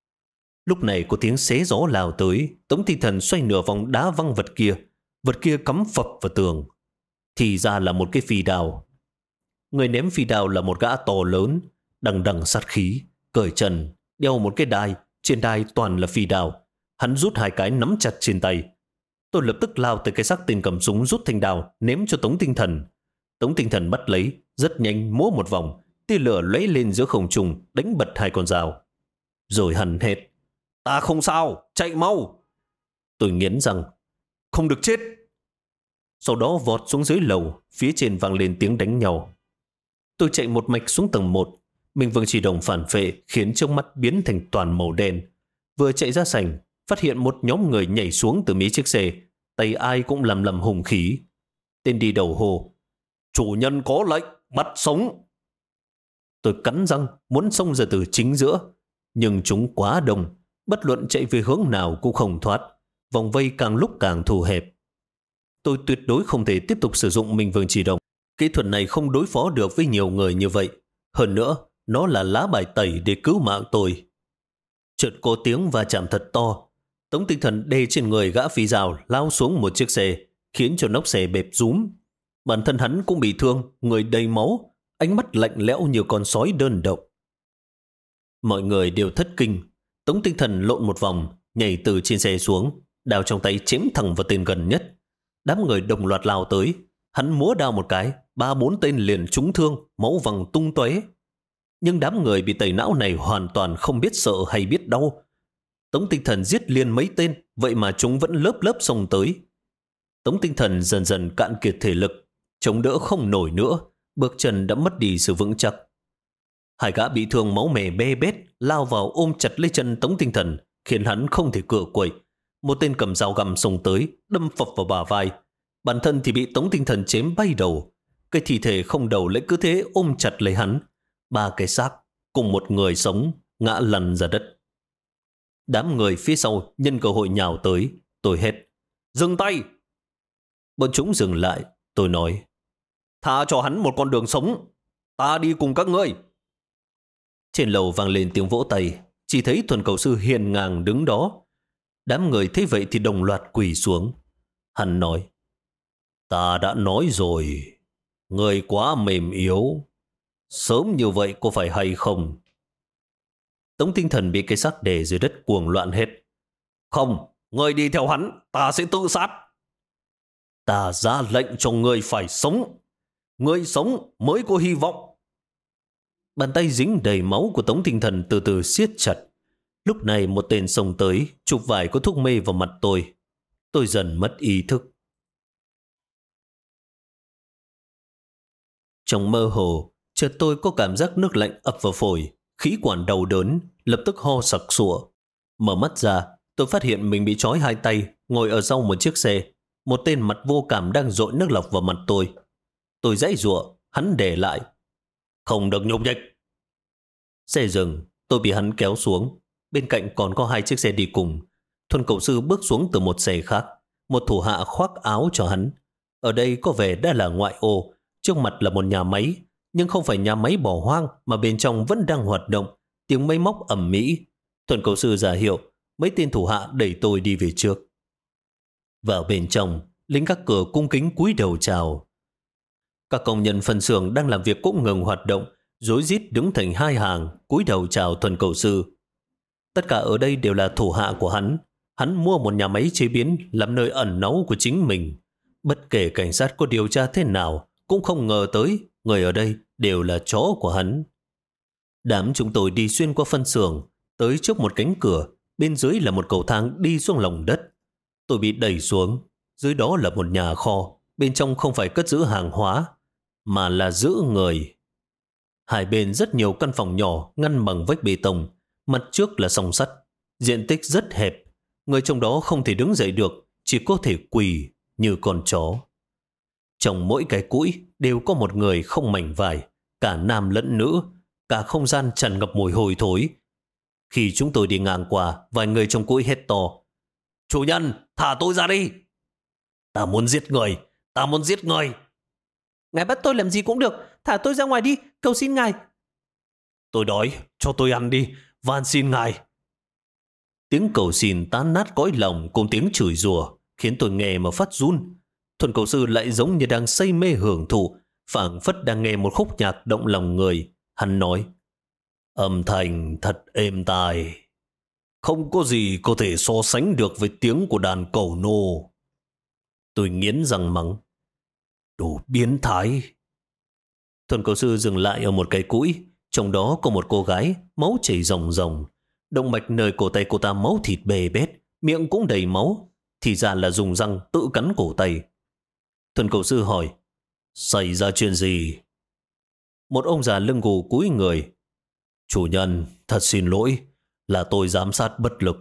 Lúc này có tiếng xé gió lao tới. Tống Tinh Thần xoay nửa vòng đá văng vật kia. Vật kia cắm phập vào tường. Thì ra là một cái phi đao. Người ném phi đao là một gã to lớn, đằng đằng sát khí, cởi trần, đeo một cái đai. Trên đai toàn là phi đao. Hắn rút 2 cái nắm chặt trên tay. Tôi lập tức lao tới cái xác tên cầm súng, rút thanh đao ném cho Tống Tinh Thần. Tống Tinh Thần bắt lấy, rất nhanh múa một vòng, tia lửa lóe lên giữa không trung, đánh bật hai con dao. Rồi hắn hét: "Ta không sao, chạy mau!" Tôi nghiến răng: "Không được chết!" Sau đó vọt xuống dưới lầu, phía trên vang lên tiếng đánh nhau. Tôi chạy một mạch xuống tầng 1. Minh Vương Chỉ Đồng phản phệ khiến trước mắt biến thành toàn màu đen. Vừa chạy ra sảnh, phát hiện một nhóm người nhảy xuống từ mấy chiếc xe, tay ai cũng lầm lầm hùng khí. Tên đi đầu hô: "Chủ nhân có lệnh, bắt sống!" Tôi cắn răng muốn xông ra từ chính giữa, nhưng chúng quá đông, bất luận chạy về hướng nào cũng không thoát. Vòng vây càng lúc càng thu hẹp. Tôi tuyệt đối không thể tiếp tục sử dụng Minh Vương Chỉ Đồng. Kỹ thuật này không đối phó được với nhiều người như vậy. Hơn nữa, nó là lá bài tẩy để cứu mạng tôi. Chợt có tiếng va chạm thật to. Tống Tinh Thần đè trên người gã phi rào lao xuống một chiếc xe, khiến cho nóc xe bẹp rúm. Bản thân hắn cũng bị thương, người đầy máu, ánh mắt lạnh lẽo như con sói đơn độc. Mọi người đều thất kinh. Tống Tinh Thần lộn một vòng, nhảy từ trên xe xuống, đao trong tay chém thẳng vào tên gần nhất. Đám người đồng loạt lao tới. Hắn múa đao một cái, 3-4 tên liền trúng thương, máu văng tung tóe. Nhưng đám người bị tẩy não này hoàn toàn không biết sợ hay biết đau. Tống Tinh Thần giết liền mấy tên, vậy mà chúng vẫn lớp lớp xông tới. Tống Tinh Thần dần dần cạn kiệt thể lực, chống đỡ không nổi nữa, bước chân đã mất đi sự vững chắc. Hai gã bị thương máu mè be bét lao vào ôm chặt lấy chân Tống Tinh Thần, khiến hắn không thể cựa quậy. Một tên cầm dao găm xông tới, đâm phập vào bả vai. Bản thân thì bị Tống Tinh Thần chém bay đầu. Cái thi thể không đầu lại cứ thế ôm chặt lấy hắn. 3 cái xác cùng một người sống ngã lăn ra đất. Đám người phía sau nhân cơ hội nhào tới. Tôi hét: "Dừng tay!" Bọn chúng dừng lại. Tôi nói: "Tha cho hắn một con đường sống. Ta đi cùng các ngươi." Trên lầu vang lên tiếng vỗ tay. Chỉ thấy Thuần Cầu Sư hiền ngang đứng đó. Đám người thấy vậy thì đồng loạt quỳ xuống. Hắn nói: "Ta đã nói rồi, người quá mềm yếu. Sớm như vậy có phải hay không?" Tống Tinh Thần bị cái xác đè dưới đất cuồng loạn hết: "Không, người đi theo hắn, ta sẽ tự sát." "Ta ra lệnh cho người phải sống. Người sống mới có hy vọng." Bàn tay dính đầy máu của Tống Tinh Thần từ từ siết chặt. Lúc này một tên xông tới, chụp vài có thuốc mê vào mặt tôi. Tôi dần mất ý thức. Trong mơ hồ, chợt tôi có cảm giác nước lạnh ập vào phổi, khí quản đau đớn, lập tức ho sặc sụa. Mở mắt ra, tôi phát hiện mình bị trói hai tay, ngồi ở sau một chiếc xe. Một tên mặt vô cảm đang dội nước lọc vào mặt tôi. Tôi giãy giụa, hắn để lại: "Không được nhúc nhích." Xe dừng, tôi bị hắn kéo xuống. Bên cạnh còn có 2 chiếc xe đi cùng. Thuần Cầu Sư bước xuống từ một xe khác. Một thủ hạ khoác áo cho hắn. Ở đây có vẻ đã là ngoại ô. Trước mặt là một nhà máy, nhưng không phải nhà máy bỏ hoang mà bên trong vẫn đang hoạt động. Tiếng máy móc ầm ĩ. Thuần Cầu Sư ra hiệu, mấy tên thủ hạ đẩy tôi đi về trước. Vào bên trong, lính gác cửa cung kính cúi đầu chào. Các công nhân phân xưởng đang làm việc cũng ngừng hoạt động, rối rít đứng thành 2 hàng, cúi đầu chào Thuần Cầu Sư. Tất cả ở đây đều là thủ hạ của hắn. Hắn mua một nhà máy chế biến làm nơi ẩn náu của chính mình. Bất kể cảnh sát có điều tra thế nào, cũng không ngờ tới người ở đây đều là chó của hắn. Đám chúng tôi đi xuyên qua phân xưởng, tới trước một cánh cửa, bên dưới là một cầu thang đi xuống lòng đất. Tôi bị đẩy xuống, dưới đó là một nhà kho, bên trong không phải cất giữ hàng hóa, mà là giữ người. Hai bên rất nhiều căn phòng nhỏ ngăn bằng vách bê tông, mặt trước là song sắt, diện tích rất hẹp, người trong đó không thể đứng dậy được, chỉ có thể quỳ như con chó. Trong mỗi cái cũi đều có một người không mảnh vải, cả nam lẫn nữ, cả không gian tràn ngập mùi hôi thối. Khi chúng tôi đi ngang qua, vài người trong cũi hét to: "Chủ nhân, thả tôi ra đi! Ta muốn giết người! Ta muốn giết người!" "Ngài bắt tôi làm gì cũng được, thả tôi ra ngoài đi, cầu xin ngài." "Tôi đói, cho tôi ăn đi, van xin ngài." Tiếng cầu xin tan nát cõi lòng cùng tiếng chửi rủa khiến tôi nghe mà phát run. Thuần Cầu Sư lại giống như đang say mê hưởng thụ, phảng phất đang nghe một khúc nhạc động lòng người. Hắn nói: "Âm thanh thật êm tai, không có gì có thể so sánh được với tiếng của đàn cầu nô." Tôi nghiến răng mắng: "Đồ biến thái, Thuần cầu sư dừng lại ở một cái cũi, trong đó có một cô gái, máu chảy ròng ròng. Động mạch nơi cổ tay cô ta máu thịt bê bết, miệng cũng đầy máu, thì ra là dùng răng tự cắn cổ tay. Thuần cầu sư hỏi, xảy ra chuyện gì? Một ông già lưng gù cúi người. Chủ nhân, thật xin lỗi, là tôi giám sát bất lực.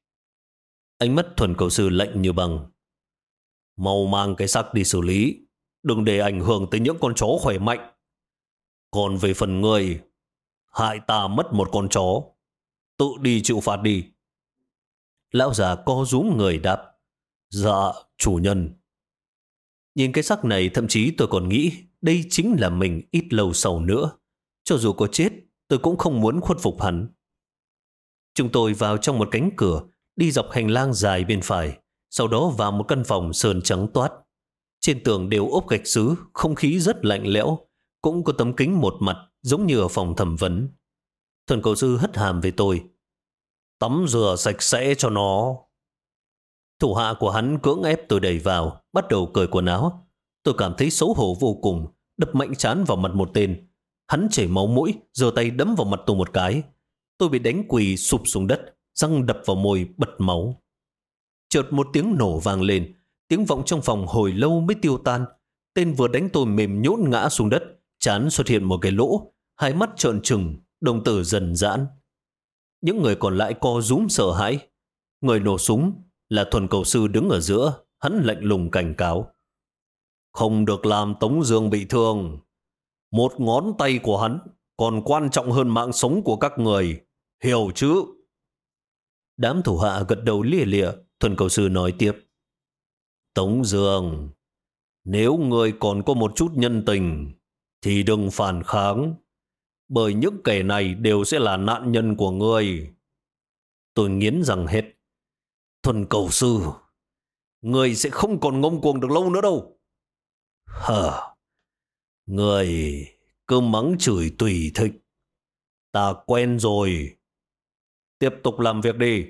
Ánh mắt thuần cầu sư lạnh như băng. Mau mang cái xác đi xử lý, đừng để ảnh hưởng tới những con chó khỏe mạnh. Còn về phần người, hại ta mất một con chó, tự đi chịu phạt đi. Lão già co rúm người đáp, dạ, chủ nhân. Nhìn cái xác này, thậm chí tôi còn nghĩ đây chính là mình ít lâu sau nữa. Cho dù có chết, tôi cũng không muốn khuất phục hắn. Chúng tôi vào trong một cánh cửa, đi dọc hành lang dài bên phải, sau đó vào một căn phòng sơn trắng toát. Trên tường đều ốp gạch sứ, không khí rất lạnh lẽo, cũng có tấm kính một mặt giống như ở phòng thẩm vấn. Thuần cầu sư hất hàm với tôi, tắm rửa sạch sẽ cho nó. Thủ hạ của hắn cưỡng ép tôi đẩy vào, bắt đầu cởi quần áo. Tôi cảm thấy xấu hổ vô cùng, đập mạnh trán vào mặt một tên. Hắn chảy máu mũi, giơ tay đấm vào mặt tôi một cái. Tôi bị đánh quỳ sụp xuống đất, răng đập vào môi bật máu. Chợt một tiếng nổ vang lên, tiếng vọng trong phòng hồi lâu mới tiêu tan. Tên vừa đánh tôi mềm nhũn ngã xuống đất, trán xuất hiện một cái lỗ, hai mắt trợn trừng, đồng tử dần giãn. Những người còn lại co rúm sợ hãi. Người nổ súng là thuần cầu sư đứng ở giữa, hắn lạnh lùng cảnh cáo. Không được làm Tống Dương bị thương. Một ngón tay của hắn còn quan trọng hơn mạng sống của các người, hiểu chứ? Đám thủ hạ gật đầu lia lịa. Thuần cầu sư nói tiếp, Tống Dương, nếu người còn có một chút nhân tình thì đừng phản kháng, bởi những kẻ này đều sẽ là nạn nhân của người. Tôi nghiến răng hết. Thuần cầu sư, người sẽ không còn ngông cuồng được lâu nữa đâu. Hờ, người cứ mắng chửi tùy thích, ta quen rồi. Tiếp tục làm việc đi.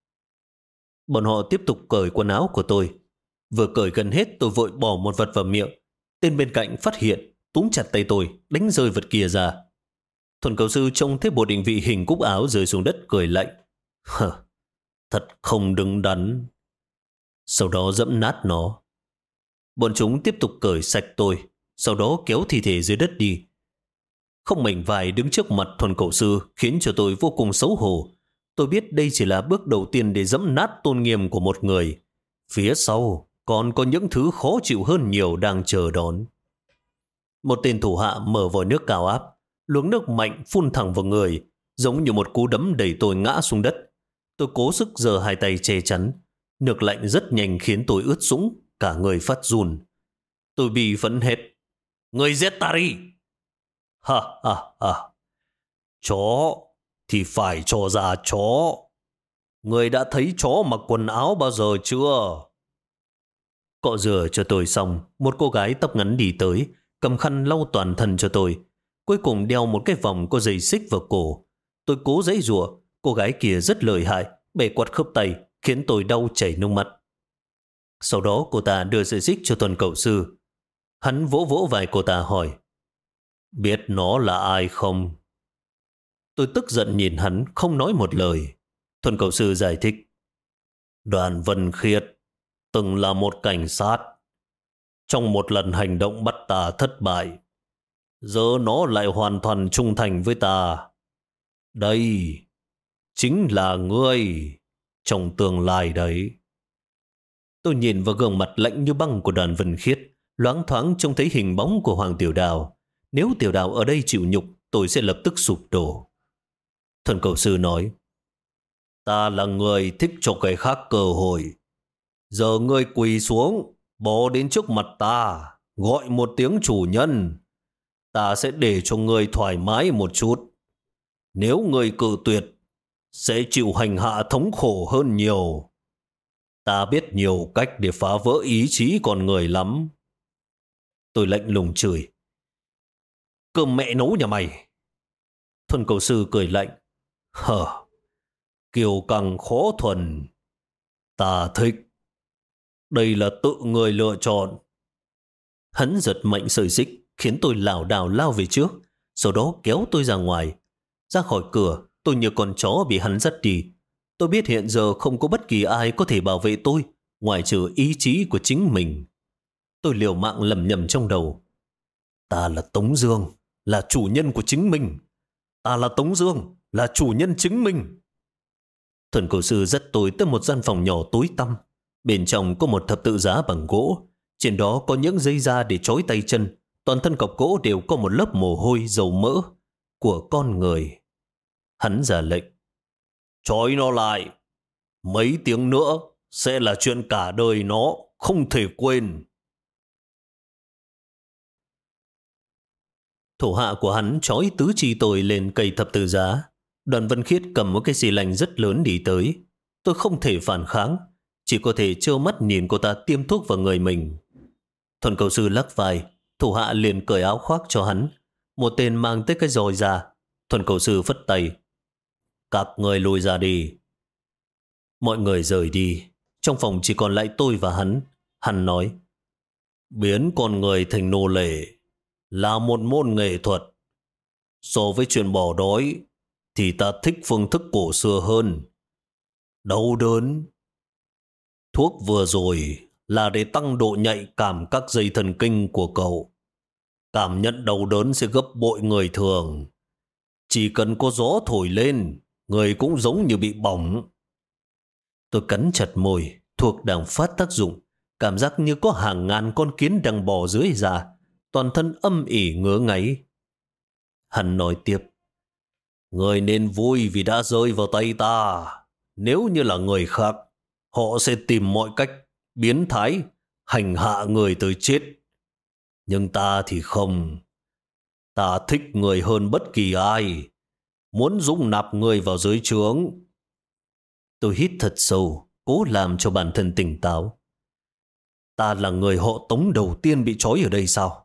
Bọn họ tiếp tục cởi quần áo của tôi. Vừa cởi gần hết, tôi vội bỏ một vật vào miệng. Tên bên cạnh phát hiện, túm chặt tay tôi, đánh rơi vật kia ra. Thuần cầu sư trông thấy bộ định vị hình cúc áo rơi xuống đất, cười lạnh. Hờ, thật không đứng đắn. Sau đó dẫm nát nó. Bọn chúng tiếp tục cởi sạch tôi, sau đó kéo thi thể dưới đất đi. Không mảnh vải đứng trước mặt thuần cầu sư khiến cho tôi vô cùng xấu hổ. Tôi biết đây chỉ là bước đầu tiên để dẫm nát tôn nghiêm của một người. Phía sau còn có những thứ khó chịu hơn nhiều đang chờ đón. Một tên thủ hạ mở vòi nước cao áp, luồng nước mạnh phun thẳng vào người, giống như một cú đấm đẩy tôi ngã xuống đất. Tôi cố sức giơ hai tay che chắn. Nước lạnh rất nhanh khiến tôi ướt sũng, cả người phát run. Tôi bị phẫn hết. Người giết ta đi! Ha ha ha! Chó thì phải cho ra chó. Người đã thấy chó mặc quần áo bao giờ chưa? Cọ rửa cho tôi xong, một cô gái tóc ngắn đi tới, cầm khăn lau toàn thân cho tôi. Cuối cùng đeo một cái vòng có dây xích vào cổ. Tôi cố giãy giụa, cô gái kia rất lợi hại, bẻ quạt khớp tay, khiến tôi đau chảy nước mắt. Sau đó cô ta đưa sợi xích cho thuần cậu sư. Hắn vỗ vỗ vai cô ta hỏi, biết nó là ai không? Tôi tức giận nhìn hắn, không nói một lời. Thuần cậu sư giải thích, Đoàn Vân Khiết từng là một cảnh sát. Trong một lần hành động bắt ta thất bại, giờ nó lại hoàn toàn trung thành với ta. Đây chính là ngươi trong tương lai đấy. Tôi nhìn vào gương mặt lạnh như băng của Đoàn Vân Khiết, loáng thoáng trông thấy hình bóng của Hoàng Tiểu Đào. Nếu Tiểu Đào ở đây chịu nhục, tôi sẽ lập tức sụp đổ. Thuần cầu sư nói, ta là người thích cho người khác cơ hội. Giờ ngươi quỳ xuống, bò đến trước mặt ta, gọi một tiếng chủ nhân. Ta sẽ để cho ngươi thoải mái một chút. Nếu ngươi cự tuyệt, sẽ chịu hành hạ thống khổ hơn nhiều. Ta biết nhiều cách để phá vỡ ý chí con người lắm. Tôi lạnh lùng chửi, cơm mẹ nấu nhà mày. Thuần cầu sư cười lạnh, hờ, kiêu căng khó thuần. Ta thích. Đây là tự người lựa chọn. Hắn giật mạnh sợi xích, khiến tôi lảo đảo lao về trước, sau đó kéo tôi ra ngoài. Ra khỏi cửa, tôi như con chó bị hắn dắt đi. Tôi biết hiện giờ không có bất kỳ ai có thể bảo vệ tôi, ngoại trừ ý chí của chính mình. Tôi liều mạng lẩm nhẩm trong đầu. Ta là Tống Dương, là chủ nhân của chính mình. Ta là Tống Dương, là chủ nhân chính mình. Thuần cổ sư dắt tôi tới một gian phòng nhỏ tối tăm. Bên trong có một thập tự giá bằng gỗ. Trên đó có những dây da để trói tay chân. Toàn thân cọc gỗ đều có một lớp mồ hôi dầu mỡ của con người. Hắn ra lệnh. Trói nó lại. Mấy tiếng nữa sẽ là chuyện cả đời nó không thể quên. Thủ hạ của hắn trói tứ chi tôi lên cây thập tự giá. Đoàn Vân Khiết cầm một cái xì lành rất lớn đi tới. Tôi không thể phản kháng, chỉ có thể trơ mắt nhìn cô ta tiêm thuốc vào người mình. Thuần cầu sư lắc vai, thủ hạ liền cởi áo khoác cho hắn. Một tên mang tới cái roi ra. Thuần cầu sư phất tay. Các người lùi ra đi. Mọi người rời đi. Trong phòng chỉ còn lại tôi và hắn. Hắn nói, biến con người thành nô lệ là một môn nghệ thuật. So với chuyện bỏ đói thì ta thích phương thức cổ xưa hơn. Đau đớn. Thuốc vừa rồi là để tăng độ nhạy cảm các dây thần kinh của cậu. Cảm nhận đau đớn sẽ gấp bội người thường. Chỉ cần có gió thổi lên, người cũng giống như bị bỏng. Tôi cắn chặt môi, thuốc đang phát tác dụng. Cảm giác như có hàng ngàn con kiến đang bò dưới da. Toàn thân âm ỉ ngứa ngáy. Hắn nói tiếp. Người nên vui vì đã rơi vào tay ta. Nếu như là người khác, họ sẽ tìm mọi cách biến thái, hành hạ người tới chết. Nhưng ta thì không. Ta thích người hơn bất kỳ ai. Muốn dung nạp người vào dưới trướng. Tôi hít thật sâu, cố làm cho bản thân tỉnh táo. Ta là người họ Tống đầu tiên bị trói ở đây sao?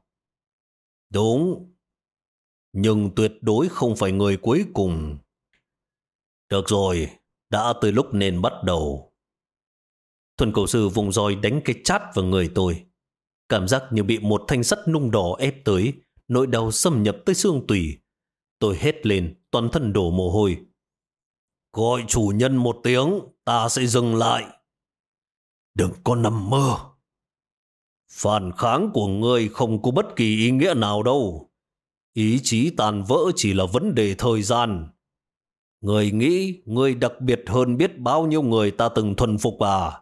Đúng. Nhưng tuyệt đối không phải người cuối cùng. Được rồi, đã tới lúc nên bắt đầu. Thuần cầu sư vùng roi đánh cái chát vào người tôi. Cảm giác như bị một thanh sắt nung đỏ ép tới, nỗi đau xâm nhập tới xương tủy. Tôi hét lên, toàn thân đổ mồ hôi. Gọi chủ nhân một tiếng, ta sẽ dừng lại. Đừng có nằm mơ. Phản kháng của ngươi không có bất kỳ ý nghĩa nào đâu. Ý chí tàn vỡ chỉ là vấn đề thời gian. Người nghĩ người đặc biệt hơn biết bao nhiêu người ta từng thuần phục à?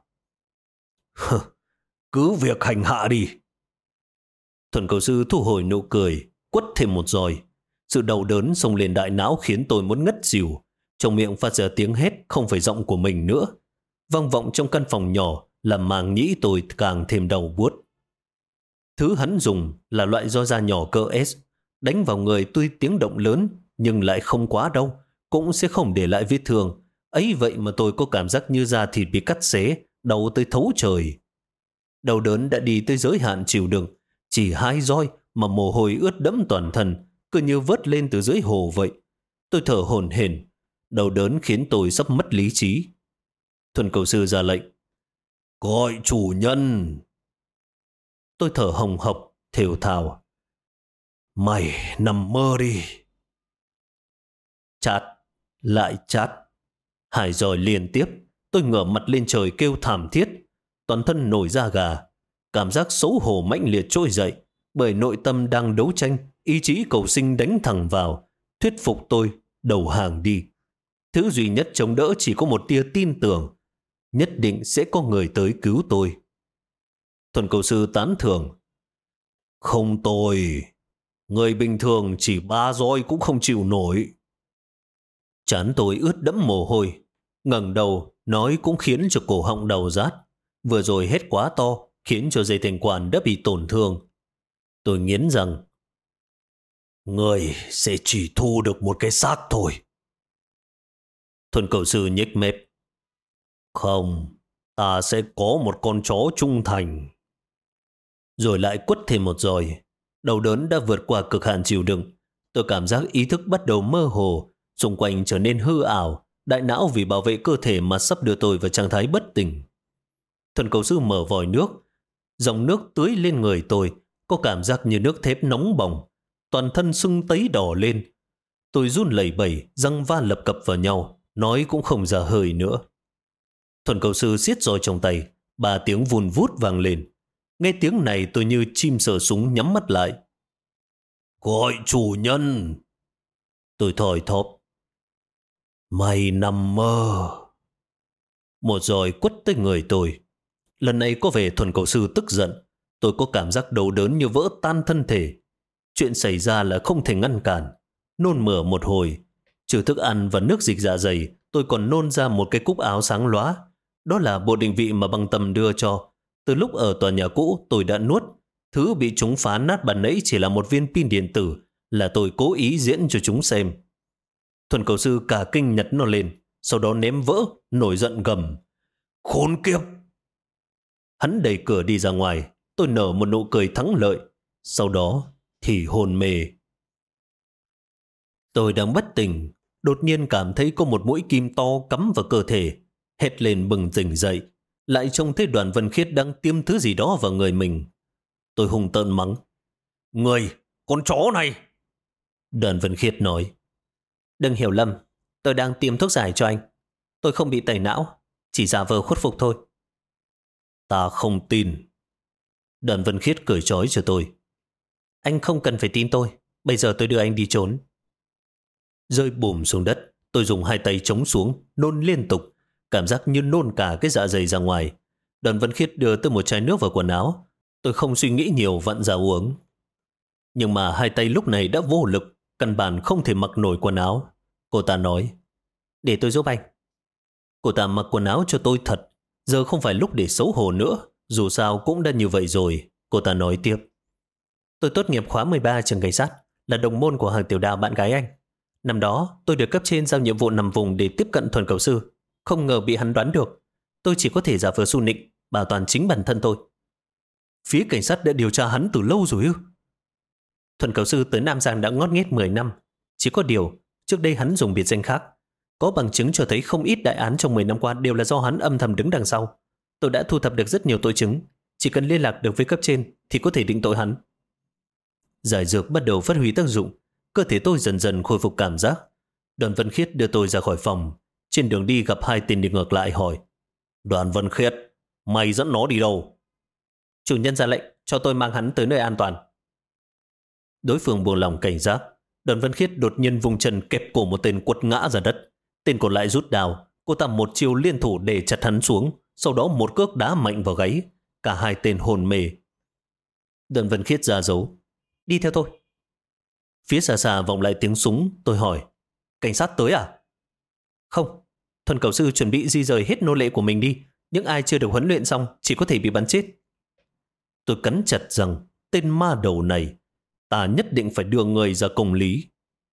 Cứ việc hành hạ đi. Thuần cầu sư thu hồi nụ cười, quất thêm một roi. Sự đau đớn xông lên đại não khiến tôi muốn ngất xỉu. Trong miệng phát ra tiếng hét không phải giọng của mình nữa. Vang vọng trong căn phòng nhỏ làm màng nhĩ tôi càng thêm đau buốt. Thứ hắn dùng là loại roi da nhỏ cỡ S. Đánh vào người tuy tiếng động lớn nhưng lại không quá đau, cũng sẽ không để lại vết thương. Ấy vậy mà tôi có cảm giác như da thịt bị cắt xé, đau tới thấu trời. Đau đớn đã đi tới giới hạn chịu đựng. Chỉ 2 roi mà mồ hôi ướt đẫm toàn thân, cứ như vớt lên từ dưới hồ vậy. Tôi thở hổn hển, đau đớn khiến tôi sắp mất lý trí. Thuần cầu sư ra lệnh. Gọi chủ nhân. Tôi thở hồng hộc, thều thào. Mày nằm mơ đi. Chát, lại chát. 2 roi liên tiếp, tôi ngửa mặt lên trời kêu thảm thiết. Toàn thân nổi da gà. Cảm giác xấu hổ mãnh liệt trỗi dậy, bởi nội tâm đang đấu tranh, ý chí cầu sinh đánh thẳng vào, thuyết phục tôi đầu hàng đi. Thứ duy nhất chống đỡ chỉ có một tia tin tưởng, nhất định sẽ có người tới cứu tôi. Thuần cầu sư tán thưởng. Không tồi, người bình thường chỉ 3 roi cũng không chịu nổi. Trán tôi ướt đẫm mồ hôi, ngẩng đầu nói cũng khiến cho cổ họng đầu rát. Vừa rồi hét quá to khiến cho dây thanh quản đã bị tổn thương. Tôi nghiến rằng người sẽ chỉ thu được một cái xác thôi. Thuần cầu sư nhếch mép. Không, ta sẽ có một con chó trung thành. Rồi lại quất thêm một roi. Đau đớn đã vượt qua cực hạn chịu đựng. Tôi cảm giác ý thức bắt đầu mơ hồ, xung quanh trở nên hư ảo. Đại não vì bảo vệ cơ thể mà sắp đưa tôi vào trạng thái bất tỉnh. Thuần cầu sư mở vòi nước. Dòng nước tưới lên người tôi, có cảm giác như nước thép nóng bỏng, toàn thân sưng tấy đỏ lên. Tôi run lẩy bẩy, răng va lập cập vào nhau, nói cũng không ra hơi nữa. Thuần cầu sư siết roi trong tay, 3 tiếng vun vút vang lên. Nghe tiếng này tôi như chim sợ súng nhắm mắt lại. Gọi chủ nhân! Tôi thoi thóp. Mày nằm mơ! Một roi quất tới người tôi. Lần này có vẻ thuần cầu sư tức giận. Tôi có cảm giác đầu đớn như vỡ tan thân thể. Chuyện xảy ra là không thể ngăn cản. Nôn mửa một hồi, trừ thức ăn và nước dịch dạ dày, tôi còn nôn ra một cái cúc áo sáng lóa. Đó là bộ định vị mà băng tầm đưa cho. Từ lúc ở tòa nhà cũ tôi đã nuốt. Thứ bị chúng phá nát ban nãy chỉ là một viên pin điện tử, là tôi cố ý diễn cho chúng xem. Thuần cầu sư cả kinh nhặt nó lên, sau đó ném vỡ, nổi giận gầm. Khốn kiếp! Hắn đẩy cửa đi ra ngoài, tôi nở một nụ cười thắng lợi, sau đó thì hôn mê. Tôi đang bất tỉnh, đột nhiên cảm thấy có một mũi kim to cắm vào cơ thể, hét lên bừng tỉnh dậy, lại trông thấy Đoàn Vân Khiết đang tiêm thứ gì đó vào người mình. Tôi hùng tợn mắng. Người, con chó này! Đoàn Vân Khiết nói. Đừng hiểu lầm, tôi đang tiêm thuốc giải cho anh. Tôi không bị tẩy não, chỉ giả vờ khuất phục thôi. Ta không tin. Đoàn Vân Khiết cười trói cho tôi. Anh không cần phải tin tôi, bây giờ tôi đưa anh đi trốn. Rơi bùm xuống đất, tôi dùng 2 tay chống xuống, nôn liên tục, cảm giác như nôn cả cái dạ dày ra ngoài. Đoàn Vân Khiết đưa tôi một chai nước vào quần áo. Tôi không suy nghĩ nhiều vặn ra uống. Nhưng mà 2 tay lúc này đã vô lực, căn bản không thể mặc nổi quần áo. Cô ta nói, để tôi giúp anh. Cô ta mặc quần áo cho tôi thật. Giờ không phải lúc để xấu hổ nữa, dù sao cũng đã như vậy rồi. Cô ta nói tiếp, tôi tốt nghiệp khóa 13 trường cảnh sát, là đồng môn của hàng tiểu đào bạn gái anh. Năm đó tôi được cấp trên giao nhiệm vụ nằm vùng để tiếp cận thuần cầu sư. Không ngờ bị hắn đoán được. Tôi chỉ có thể giả vờ su nịnh, bảo toàn chính bản thân tôi. Phía cảnh sát đã điều tra hắn từ lâu rồi ư? Thuần cầu sư tới Nam Giang đã ngót nghét 10 năm. Chỉ có điều, trước đây hắn dùng biệt danh khác. Có bằng chứng cho thấy không ít đại án trong 10 năm qua đều là do hắn âm thầm đứng đằng sau. Tôi đã thu thập được rất nhiều tội chứng. Chỉ cần liên lạc được với cấp trên thì có thể định tội hắn. Giải dược bắt đầu phát huy tác dụng. Cơ thể tôi dần dần khôi phục cảm giác. Đoàn Vân Khiết đưa tôi ra khỏi phòng. Trên đường đi gặp 2 tên đi ngược lại hỏi, Đoàn Vân Khiết, mày dẫn nó đi đâu? Chủ nhân ra lệnh cho tôi mang hắn tới nơi an toàn. Đối phương buông lòng cảnh giác. Đoàn Vân Khiết đột nhiên vùng chân kẹp cổ một tên quật ngã ra đất. Tên còn lại rút đao. Cô ta một chiêu liên thủ để chặt hắn xuống, sau đó một cước đá mạnh vào gáy. Cả 2 tên hồn mê. Đoàn Vân Khiết ra dấu, đi theo tôi. Phía xa xa vọng lại tiếng súng. Tôi hỏi, cảnh sát tới à? Không, thuần cầu sư chuẩn bị di rời hết nô lệ của mình đi. Những ai chưa được huấn luyện xong chỉ có thể bị bắn chết. Tôi cắn chặt rằng tên ma đầu này, ta nhất định phải đưa người ra công lý.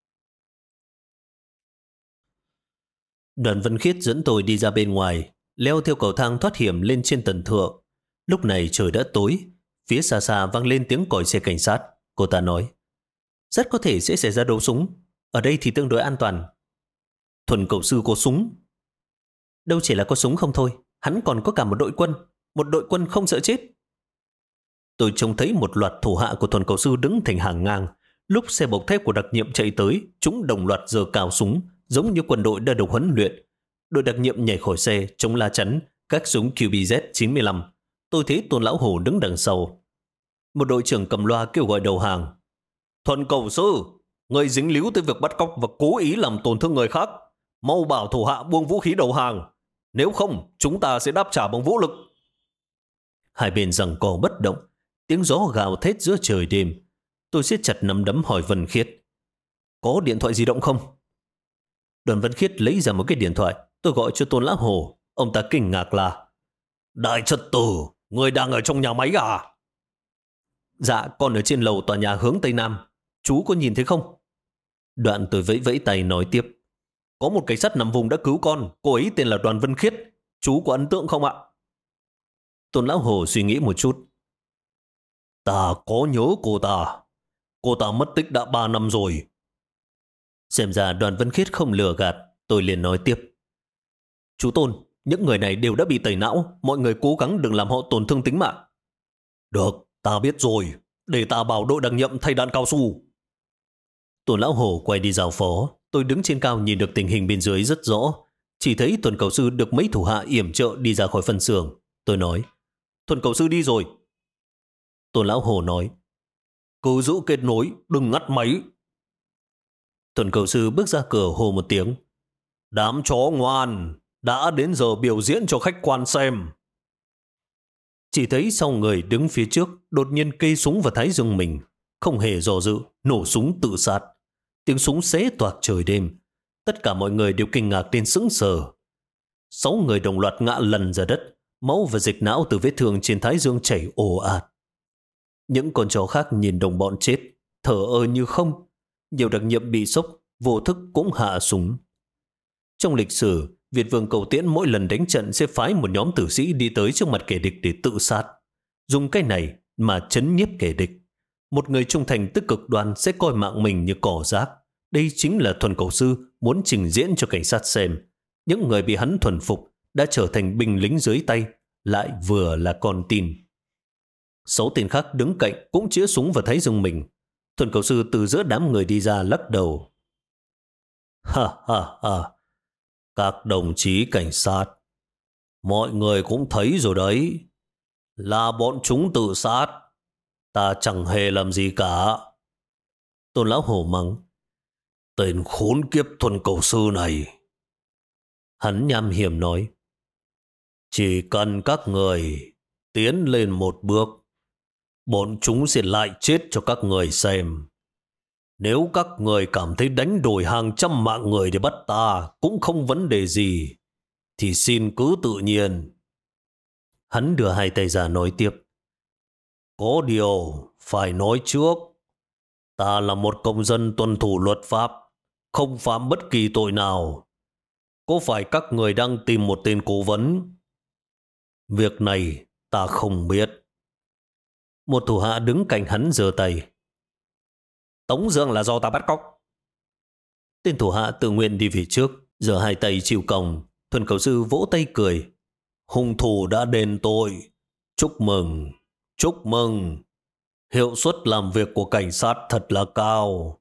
Đoàn Vân Khiết dẫn tôi đi ra bên ngoài, leo theo cầu thang thoát hiểm lên trên tầng thượng. Lúc này trời đã tối, phía xa xa vang lên tiếng còi xe cảnh sát. Cô ta nói, rất có thể sẽ xảy ra đấu súng. Ở đây thì tương đối an toàn. Thuần cầu sư có súng? Đâu chỉ là có súng không thôi, hắn còn có cả một đội quân. Một đội quân không sợ chết. Tôi trông thấy một loạt thủ hạ của thuần cầu sư đứng thành hàng ngang. Lúc xe bọc thép của đặc nhiệm chạy tới, chúng đồng loạt giơ cao súng, giống như quân đội đã được huấn luyện. Đội đặc nhiệm nhảy khỏi xe, chống la chắn, các súng QBZ-95. Tôi thấy Tôn Lão Hổ đứng đằng sau. Một đội trưởng cầm loa kêu gọi đầu hàng. Thuần cầu sư, người dính líu tới việc bắt cóc và cố ý làm tổn thương người khác. Mau bảo thủ hạ buông vũ khí đầu hàng. Nếu không, chúng ta sẽ đáp trả bằng vũ lực. Hai bên giằng co bất động. Tiếng gió gào thét giữa trời đêm. Tôi siết chặt nắm đấm hỏi Vân Khiết, có điện thoại di động không? Đoàn Vân Khiết lấy ra một cái điện thoại. Tôi gọi cho Tôn Lão Hồ. Ông ta kinh ngạc là, đại trật tự, người đang ở trong nhà máy à? Dạ, con ở trên lầu tòa nhà hướng Tây Nam. Chú có nhìn thấy không? Đoạn tôi vẫy vẫy tay nói tiếp, có một cảnh sát nằm vùng đã cứu con. Cô ấy tên là Đoàn Vân Khiết. Chú có ấn tượng không ạ? Tôn Lão Hồ suy nghĩ một chút. Ta có nhớ cô ta. Cô ta mất tích đã 3 năm rồi. Xem ra Đoàn Vân Khiết không lừa gạt. Tôi liền nói tiếp, chú Tôn, những người này đều đã bị tẩy não. Mọi người cố gắng đừng làm họ tổn thương tính mạng. Được, ta biết rồi. để ta bảo đội đặc nhiệm thay đạn cao su. Tuần lão hổ quay đi giao phó. Tôi đứng trên cao nhìn được tình hình bên dưới rất rõ. Chỉ thấy Tuần cầu sư được mấy thủ hạ yểm trợ đi ra khỏi phân xưởng. Tôi nói, Tuần cầu sư đi rồi. Tuần lão hổ nói, cứ giữ kết nối, đừng ngắt máy. Tuần cầu sư bước ra cửa hô một tiếng, đám chó ngoan, đã đến giờ biểu diễn cho khách quan xem. Chỉ thấy sau người đứng phía trước đột nhiên cây súng vào thái dương mình, không hề dò dự, nổ súng tự sát. Tiếng súng xé toạc trời đêm. Tất cả mọi người đều kinh ngạc đến sững sờ. 6 người đồng loạt ngã lăn ra đất, máu và dịch não từ vết thương trên thái dương chảy ồ ạt. Những con chó khác nhìn đồng bọn chết, thở ơ như không. Nhiều đặc nhiệm bị sốc, vô thức cũng hạ súng. Trong lịch sử, Việt Vương Cầu Tiễn mỗi lần đánh trận sẽ phái một nhóm tử sĩ đi tới trước mặt kẻ địch để tự sát. Dùng cái này mà trấn nhiếp kẻ địch. Một người trung thành tức cực đoan sẽ coi mạng mình như cỏ rác. Đây chính là Thuần Cầu Sư muốn trình diễn cho cảnh sát xem. Những người bị hắn thuần phục đã trở thành binh lính dưới tay, lại vừa là con tin. 6 tên khác đứng cạnh cũng chĩa súng vào thái dương mình. Thuần Cầu Sư từ giữa đám người đi ra lắc đầu. Ha ha ha, các đồng chí cảnh sát, mọi người cũng thấy rồi đấy, là bọn chúng tự sát, ta chẳng hề làm gì cả. Tôn lão hổ mắng, tên khốn kiếp Thuần Cầu Sư này. Hắn nham hiểm nói, chỉ cần các người tiến lên một bước, bọn chúng sẽ lại chết cho các người xem. Nếu các người cảm thấy đánh đổi hàng trăm mạng người để bắt ta cũng không vấn đề gì, thì xin cứ tự nhiên. Hắn đưa hai tay ra nói tiếp. Có điều phải nói trước, ta là một công dân tuân thủ luật pháp, không phạm bất kỳ tội nào. Có phải các người đang tìm một tên cố vấn? Việc này ta không biết. Một thủ hạ đứng cạnh hắn giơ tay. Tống Dương là do ta bắt cóc. Tên thủ hạ tự nguyện đi về trước, giơ hai tay chịu còng. Thuần Cầu Sư vỗ tay cười. Hung thủ đã đền tội. Chúc mừng, chúc mừng. Hiệu suất làm việc của cảnh sát thật là cao.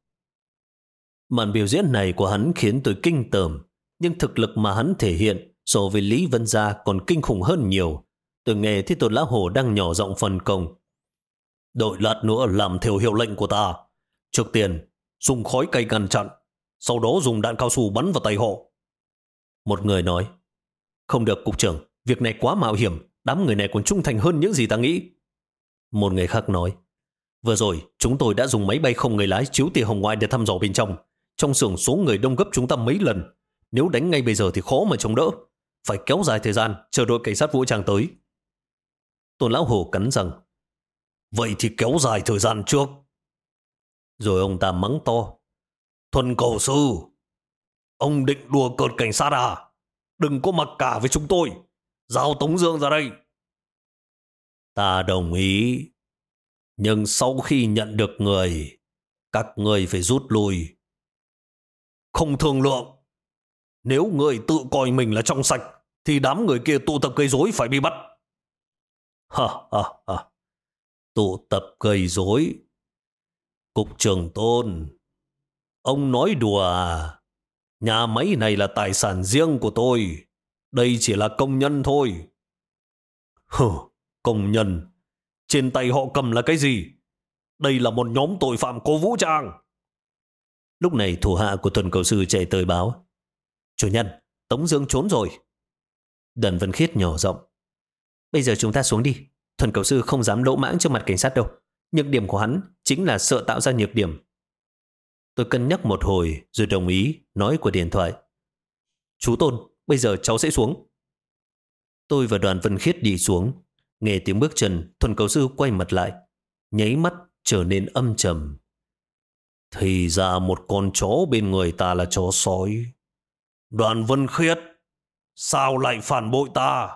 Màn biểu diễn này của hắn khiến tôi kinh tởm, nhưng thực lực mà hắn thể hiện so với Lý Vân Gia còn kinh khủng hơn nhiều. Tôi nghe thấy Tôn lão hổ đang nhỏ giọng phân công. Đợi lát nữa làm theo hiệu lệnh của ta. Trước tiên, dùng khói cây ngăn chặn, sau đó dùng đạn cao su bắn vào tay họ. Một người nói, không được cục trưởng, việc này quá mạo hiểm, đám người này còn trung thành hơn những gì ta nghĩ. Một người khác nói, vừa rồi chúng tôi đã dùng máy bay không người lái chiếu tia hồng ngoại để thăm dò bên trong. Trong xưởng số người đông gấp chúng ta mấy lần. Nếu đánh ngay bây giờ thì khó mà chống đỡ. Phải kéo dài thời gian, chờ đội cảnh sát vũ trang tới. Tôn lão hổ cắn răng, vậy thì kéo dài thời gian trước. Rồi ông ta mắng to, Thuần Cầu Sư, ông định đùa cợt cảnh sát à? Đừng có mặc cả với chúng tôi. Giao Tống Dương ra đây. Ta đồng ý. Nhưng sau khi nhận được người, các người phải rút lui. Không thương lượng. Nếu người tự coi mình là trong sạch, thì đám người kia tụ tập gây rối phải bị bắt. Ha ha ha. Tụ tập gây rối. Cục trưởng Tôn, ông nói đùa à? Nhà máy này là tài sản riêng của tôi. Đây chỉ là công nhân thôi. Hừ, công nhân. Trên tay họ cầm là cái gì? Đây là một nhóm tội phạm có vũ trang. Lúc này thủ hạ của Thuần Cầu Sư chạy tới báo. Chủ nhân, Tống Dương trốn rồi. Đần Vân Khiết nhỏ giọng. Bây giờ chúng ta xuống đi. Thuần Cầu Sư không dám lỗ mãng trước mặt cảnh sát đâu. Nhược điểm của hắn chính là sợ tạo ra nhược điểm. Tôi cân nhắc một hồi rồi đồng ý, nói qua điện thoại. Chú Tôn, bây giờ cháu sẽ xuống. Tôi và Đoàn Vân Khiết đi xuống. Nghe tiếng bước chân, Thuần Cầu Sư quay mặt lại, nháy mắt trở nên âm trầm. Thì ra một con chó bên người ta là chó sói. Đoàn Vân Khiết, sao lại phản bội ta?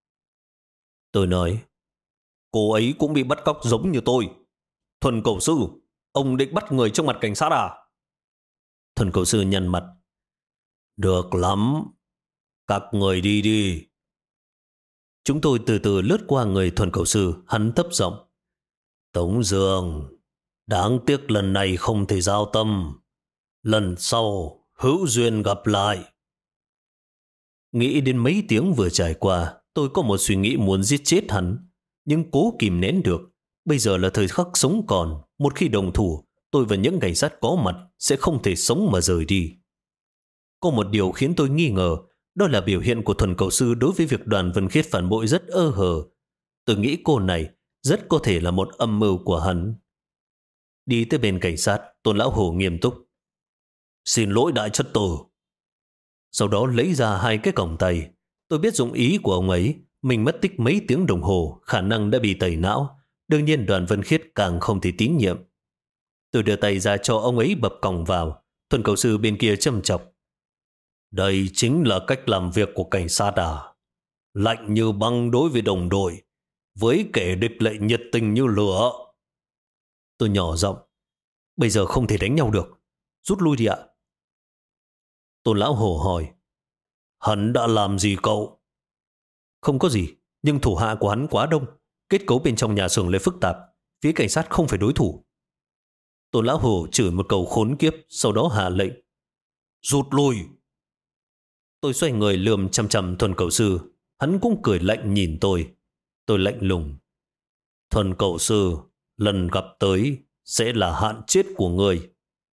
Tôi nói, cô ấy cũng bị bắt cóc giống như tôi. Thuần Cầu Sư, ông định bắt người trước mặt cảnh sát à? Thuần Cầu Sư nhăn mặt. Được lắm, các người đi đi. Chúng tôi từ từ lướt qua người Thuần Cầu Sư, hắn thấp giọng. Tống Dương, đáng tiếc lần này không thể giao tâm. Lần sau, hữu duyên gặp lại. Nghĩ đến mấy tiếng vừa trải qua, tôi có một suy nghĩ muốn giết chết hắn, nhưng cố kìm nén được. Bây giờ là thời khắc sống còn, một khi đồng thủ, tôi và những cảnh sát có mặt sẽ không thể sống mà rời đi. Có một điều khiến tôi nghi ngờ, đó là biểu hiện của Thuần Cầu Sư đối với việc Đoàn Vân Khiết phản bội rất ơ hờ. Tôi nghĩ cô này rất có thể là một âm mưu của hắn. Đi tới bên cảnh sát, Tôn Lão Hổ nghiêm túc. Xin lỗi đại chất tử. Sau đó lấy ra 2 cái còng tay. Tôi biết dụng ý của ông ấy. Mình mất tích mấy tiếng đồng hồ, khả năng đã bị tẩy não. Đương nhiên Đoàn Vân Khiết càng không thể tín nhiệm. Tôi đưa tay ra cho ông ấy bập còng vào. Thuần Cầu Sư bên kia châm chọc. Đây chính là cách làm việc của cảnh sát à? Lạnh như băng đối với đồng đội, với kẻ địch lại nhiệt tình như lửa. Tôi nhỏ giọng. Bây giờ không thể đánh nhau được. Rút lui đi ạ. Tôn Lão Hổ hỏi. Hắn đã làm gì cậu? Không có gì, nhưng thủ hạ của hắn quá đông. Kết cấu bên trong nhà xưởng lại phức tạp. Phía cảnh sát không phải đối thủ. Tôn Lão Hổ chửi một câu khốn kiếp, sau đó hạ lệnh. Rút lui. Tôi xoay người lườm chằm chằm Thuần Cầu Sư. Hắn cũng cười lạnh nhìn tôi. Tôi lạnh lùng. Thuần Cầu Sư, lần gặp tới sẽ là hạn chết của người.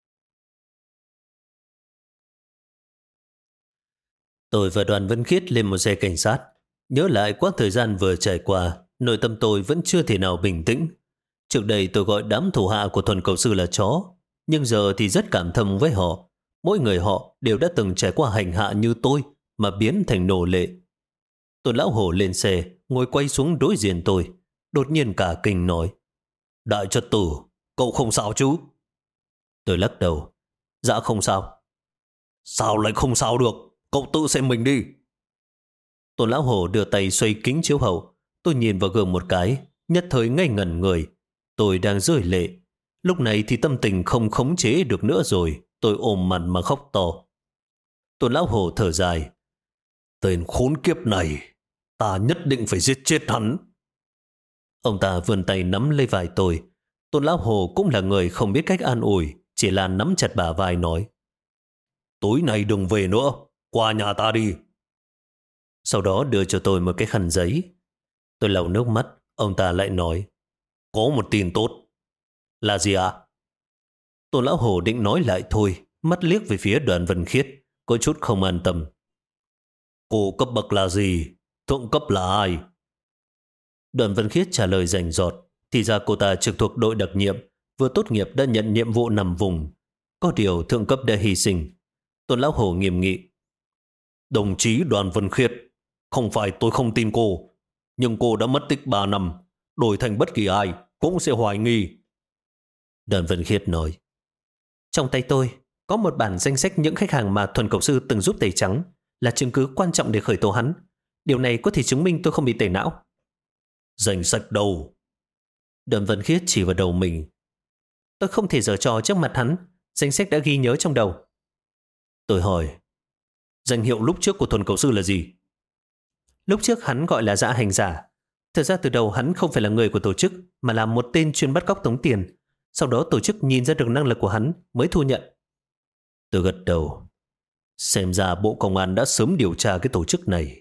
Tôi và Đoàn Vân Khiết lên một xe cảnh sát. Nhớ lại quãng thời gian vừa trải qua, nội tâm tôi vẫn chưa thể nào bình tĩnh. Trước đây tôi gọi đám thủ hạ của Thuần Cầu Sư là chó, nhưng giờ thì rất cảm thông với họ. Mỗi người họ đều đã từng trải qua hành hạ như tôi mà biến thành nô lệ. Tôn Lão Hổ lên xe, ngồi quay xuống đối diện tôi. Đột nhiên cả kinh nói. Đại chất tử, cậu không sao chứ? Tôi lắc đầu. Dạ không sao. Sao lại không sao được? Cậu tự xem mình đi. Tôn Lão Hổ đưa tay xoay kính chiếu hậu. Tôi nhìn vào gương một cái, nhất thời ngây ngẩn người. Tôi đang rơi lệ. Lúc này thì tâm tình không khống chế được nữa rồi. Tôi ôm mặt mà khóc to. Tôn Lão Hổ thở dài. Tên khốn kiếp này, ta nhất định phải giết chết hắn. Ông ta vươn tay nắm lấy vai tôi. Tôn Lão Hổ cũng là người không biết cách an ủi, chỉ là nắm chặt bả vai nói. Tối nay đừng về nữa, qua nhà ta đi. Sau đó đưa cho tôi một cái khăn giấy. Tôi lau nước mắt, ông ta lại nói. Có một tin tốt. Là gì ạ? Tôn Lão Hổ định nói lại thôi, mắt liếc về phía Đoàn Vân Khiết, có chút không an tâm. Cô cấp bậc là gì? Thượng cấp là ai? Đoàn Vân Khiết trả lời rành rọt. Thì ra cô ta trực thuộc đội đặc nhiệm, vừa tốt nghiệp đã nhận nhiệm vụ nằm vùng. Có điều thượng cấp đã hy sinh. Tôn Lão Hổ nghiêm nghị. Đồng chí Đoàn Vân Khiết, không phải tôi không tin cô, nhưng cô đã mất tích 3 năm, đổi thành bất kỳ ai cũng sẽ hoài nghi. Đoàn Vân Khiết nói. Trong tay tôi có một bản danh sách những khách hàng mà Thuần Cầu Sư từng giúp tẩy trắng, là chứng cứ quan trọng để khởi tố hắn. Điều này có thể chứng minh tôi không bị tẩy não. Danh sách đâu? Đoàn Vân Khiết chỉ vào đầu mình. Tôi không thể giở trò trước mặt hắn. Danh sách đã ghi nhớ trong đầu. Tôi hỏi. Danh hiệu lúc trước của Thuần Cầu Sư là gì? Lúc trước hắn gọi là Dạ Hành Giả. Thật ra từ đầu hắn không phải là người của tổ chức, mà là một tên chuyên bắt cóc tống tiền. Sau đó tổ chức nhìn ra được năng lực của hắn mới thu nhận. Tôi gật đầu. Xem ra Bộ Công an đã sớm điều tra cái tổ chức này.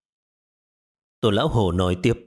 Tôn Lão Hổ nói tiếp.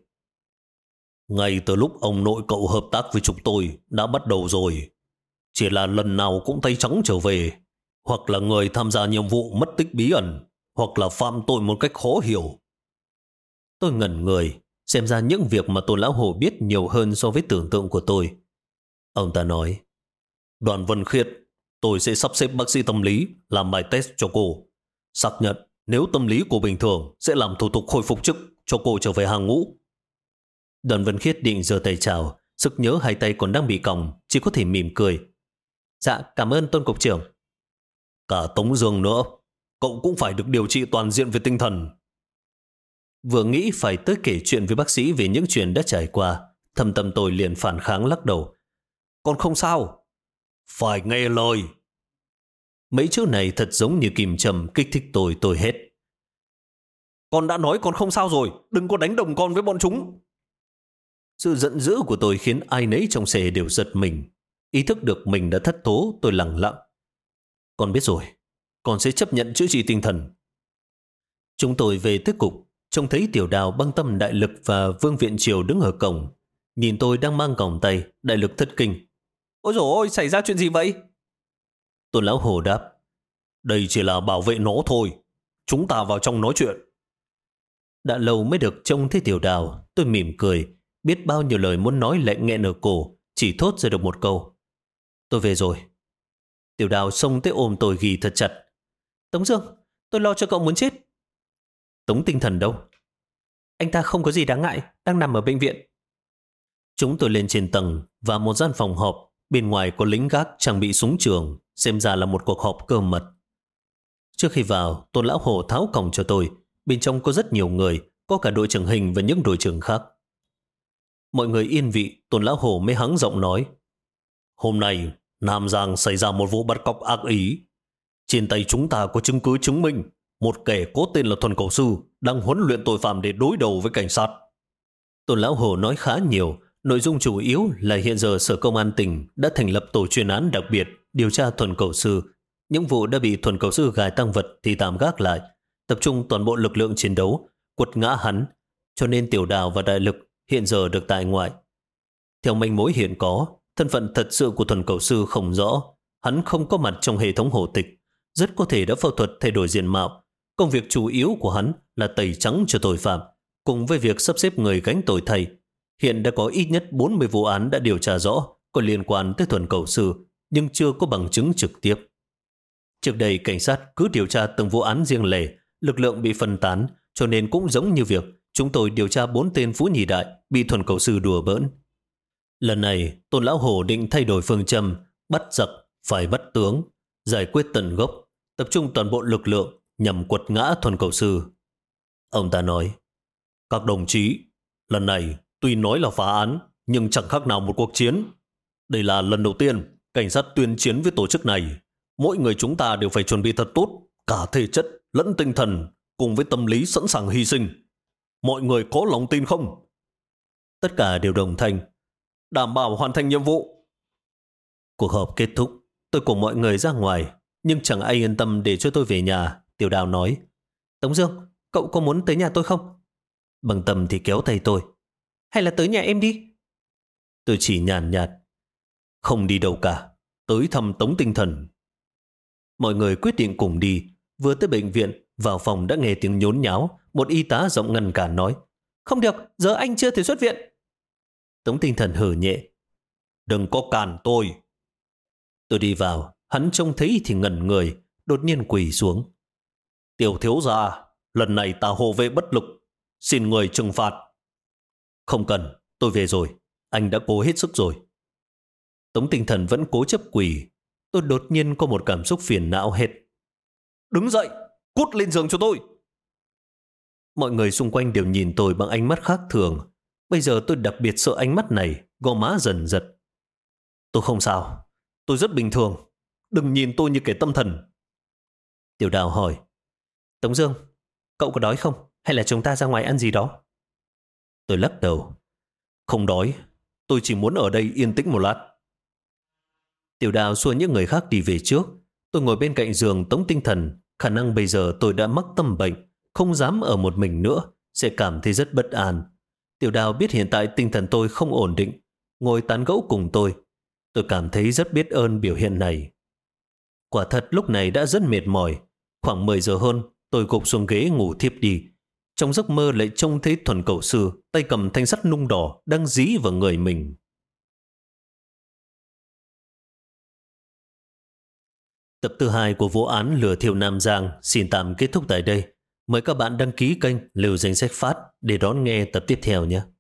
Ngay từ lúc ông nội cậu hợp tác với chúng tôi đã bắt đầu rồi. Chỉ là lần nào cũng tay trắng trở về, hoặc là người tham gia nhiệm vụ mất tích bí ẩn, hoặc là phạm tội một cách khó hiểu. Tôi ngẩn người, xem ra những việc mà Tôn Lão Hổ biết nhiều hơn so với tưởng tượng của tôi. Ông ta nói. Đoàn Vân Khiết, tôi sẽ sắp xếp bác sĩ tâm lý làm bài test cho cô. Xác nhận nếu tâm lý cô bình thường sẽ làm thủ tục khôi phục chức cho cô trở về hàng ngũ. Đoàn Vân Khiết định giơ tay chào, sực nhớ 2 tay còn đang bị còng, chỉ có thể mỉm cười. Dạ, cảm ơn Tôn Cục trưởng. Cả Tống Dương nữa, cậu cũng phải được điều trị toàn diện về tinh thần. Vừa nghĩ phải tới kể chuyện với bác sĩ về những chuyện đã trải qua, thâm tâm tôi liền phản kháng lắc đầu. Con không sao. Phải nghe lời. Mấy chữ này thật giống như kìm châm kích thích tôi hết. Con đã nói con không sao rồi, đừng có đánh đồng con với bọn chúng. Sự giận dữ của tôi khiến ai nấy trong xe đều giật mình. Ý thức được mình đã thất thố, tôi lẳng lặng. Con biết rồi, con sẽ chấp nhận chữa trị tinh thần. Chúng tôi về tới cục, trông thấy Tiểu Đào, Băng Tâm, Đại Lực và Vương Viện Triều đứng ở cổng. Nhìn tôi đang mang còng tay, Đại Lực thất kinh. Ôi dồi ôi, xảy ra chuyện gì vậy? Tôn Lão Hồ đáp. Đây chỉ là bảo vệ nó thôi. Chúng ta vào trong nói chuyện. Đã lâu mới được trông thấy Tiểu Đào, tôi mỉm cười. Biết bao nhiêu lời muốn nói lại nghẹn ở cổ, chỉ thốt ra được một câu. Tôi về rồi. Tiểu Đào xông tới ôm tôi ghì thật chặt. Tống Dương, tôi lo cho cậu muốn chết. Tống Tinh Thần đâu? Anh ta không có gì đáng ngại, đang nằm ở bệnh viện. Chúng tôi lên trên tầng và một gian phòng họp. Bên ngoài có lính gác trang bị súng trường, xem ra là một cuộc họp cơ mật. Trước khi vào, Tôn Lão Hồ tháo còng cho tôi. Bên trong có rất nhiều người, có cả đội trưởng Hình và những đội trưởng khác. Mọi người yên vị, Tôn Lão Hồ mới hắng giọng nói. Hôm nay, Nam Giang xảy ra một vụ bắt cóc ác ý. Trên tay chúng ta có chứng cứ chứng minh một kẻ có tên là Thuần Cầu Sư đang huấn luyện tội phạm để đối đầu với cảnh sát. Tôn Lão Hồ nói khá nhiều, nội dung chủ yếu là hiện giờ Sở Công an tỉnh đã thành lập tổ chuyên án đặc biệt điều tra Thuần Cầu Sư. Những vụ đã bị Thuần Cầu Sư gài tăng vật thì tạm gác lại, tập trung toàn bộ lực lượng chiến đấu, quật ngã hắn, cho nên Tiểu Đào và Đại Lực hiện giờ được tại ngoại. Theo manh mối hiện có, thân phận thật sự của Thuần Cầu Sư không rõ, hắn không có mặt trong hệ thống hộ tịch, rất có thể đã phẫu thuật thay đổi diện mạo. Công việc chủ yếu của hắn là tẩy trắng cho tội phạm, cùng với việc sắp xếp người gánh tội thay. Hiện đã có ít nhất 40 vụ án đã điều tra rõ có liên quan tới Thuần Cầu Sư, nhưng chưa có bằng chứng trực tiếp. Trước đây cảnh sát cứ điều tra từng vụ án riêng lẻ, lực lượng bị phân tán, cho nên cũng giống như việc chúng tôi điều tra 4 tên Phú Nhì Đại bị Thuần Cầu Sư đùa bỡn. Lần này, Tôn Lão Hồ định thay đổi phương châm, bắt giặc phải bắt tướng, giải quyết tận gốc, tập trung toàn bộ lực lượng nhằm quật ngã Thuần Cầu Sư. Ông ta nói, các đồng chí, lần này tuy nói là phá án, nhưng chẳng khác nào một cuộc chiến. Đây là lần đầu tiên cảnh sát tuyên chiến với tổ chức này. Mỗi người chúng ta đều phải chuẩn bị thật tốt, cả thể chất lẫn tinh thần, cùng với tâm lý sẵn sàng hy sinh. Mọi người có lòng tin không? Tất cả đều đồng thanh, đảm bảo hoàn thành nhiệm vụ. Cuộc họp kết thúc, tôi cùng mọi người ra ngoài, nhưng chẳng ai yên tâm để cho tôi về nhà. Tiểu Đào nói, Tống Dương, cậu có muốn tới nhà tôi không? Bằng Tâm thì kéo tay tôi, hay là tới nhà em đi? Tôi chỉ nhàn nhạt, không đi đâu cả, tới thăm Tống Tinh Thần. Mọi người quyết định cùng đi. Vừa tới bệnh viện, vào phòng đã nghe tiếng nhốn nháo. Một y tá giọng ngăn cản nói, không được, giờ anh chưa thể xuất viện. Tống Tinh Thần hừ nhẹ, đừng có cản tôi. Tôi đi vào, hắn trông thấy thì ngẩn người, đột nhiên quỳ xuống. Tiểu thiếu gia, lần này ta hộ vệ bất lực, xin người trừng phạt. Không cần, tôi về rồi, anh đã cố hết sức rồi. Tống Tinh Thần vẫn cố chấp quỳ. Tôi đột nhiên có một cảm xúc phiền não hết. Đứng dậy, cút lên giường cho tôi. Mọi người xung quanh đều nhìn tôi bằng ánh mắt khác thường. Bây giờ tôi đặc biệt sợ ánh mắt này, gò má dần giật. Tôi không sao, tôi rất bình thường. Đừng nhìn tôi như kẻ tâm thần. Tiểu Đào hỏi, Tống Dương, cậu có đói không? Hay là chúng ta ra ngoài ăn gì đó? Tôi lắc đầu, không đói, tôi chỉ muốn ở đây yên tĩnh một lát. Tiểu Đào xua những người khác đi về trước. Tôi ngồi bên cạnh giường Tống Tinh Thần. Khả năng bây giờ tôi đã mắc tâm bệnh, không dám ở một mình nữa, sẽ cảm thấy rất bất an. Tiểu Đào biết hiện tại tinh thần tôi không ổn định, ngồi tán gẫu cùng tôi. Tôi cảm thấy rất biết ơn biểu hiện này. Quả thật lúc này đã rất mệt mỏi. Khoảng 10 giờ hơn, tôi gục xuống ghế ngủ thiếp đi. Trong giấc mơ lại trông thấy Thuần Cầu Sư tay cầm thanh sắt nung đỏ đang dí vào người mình. Tập thứ 2 của vụ án lừa thiêu Nam Giang xin tạm kết thúc tại đây. Mời các bạn đăng ký kênh Lưu Danh Sách Phát để đón nghe tập tiếp theo nhé.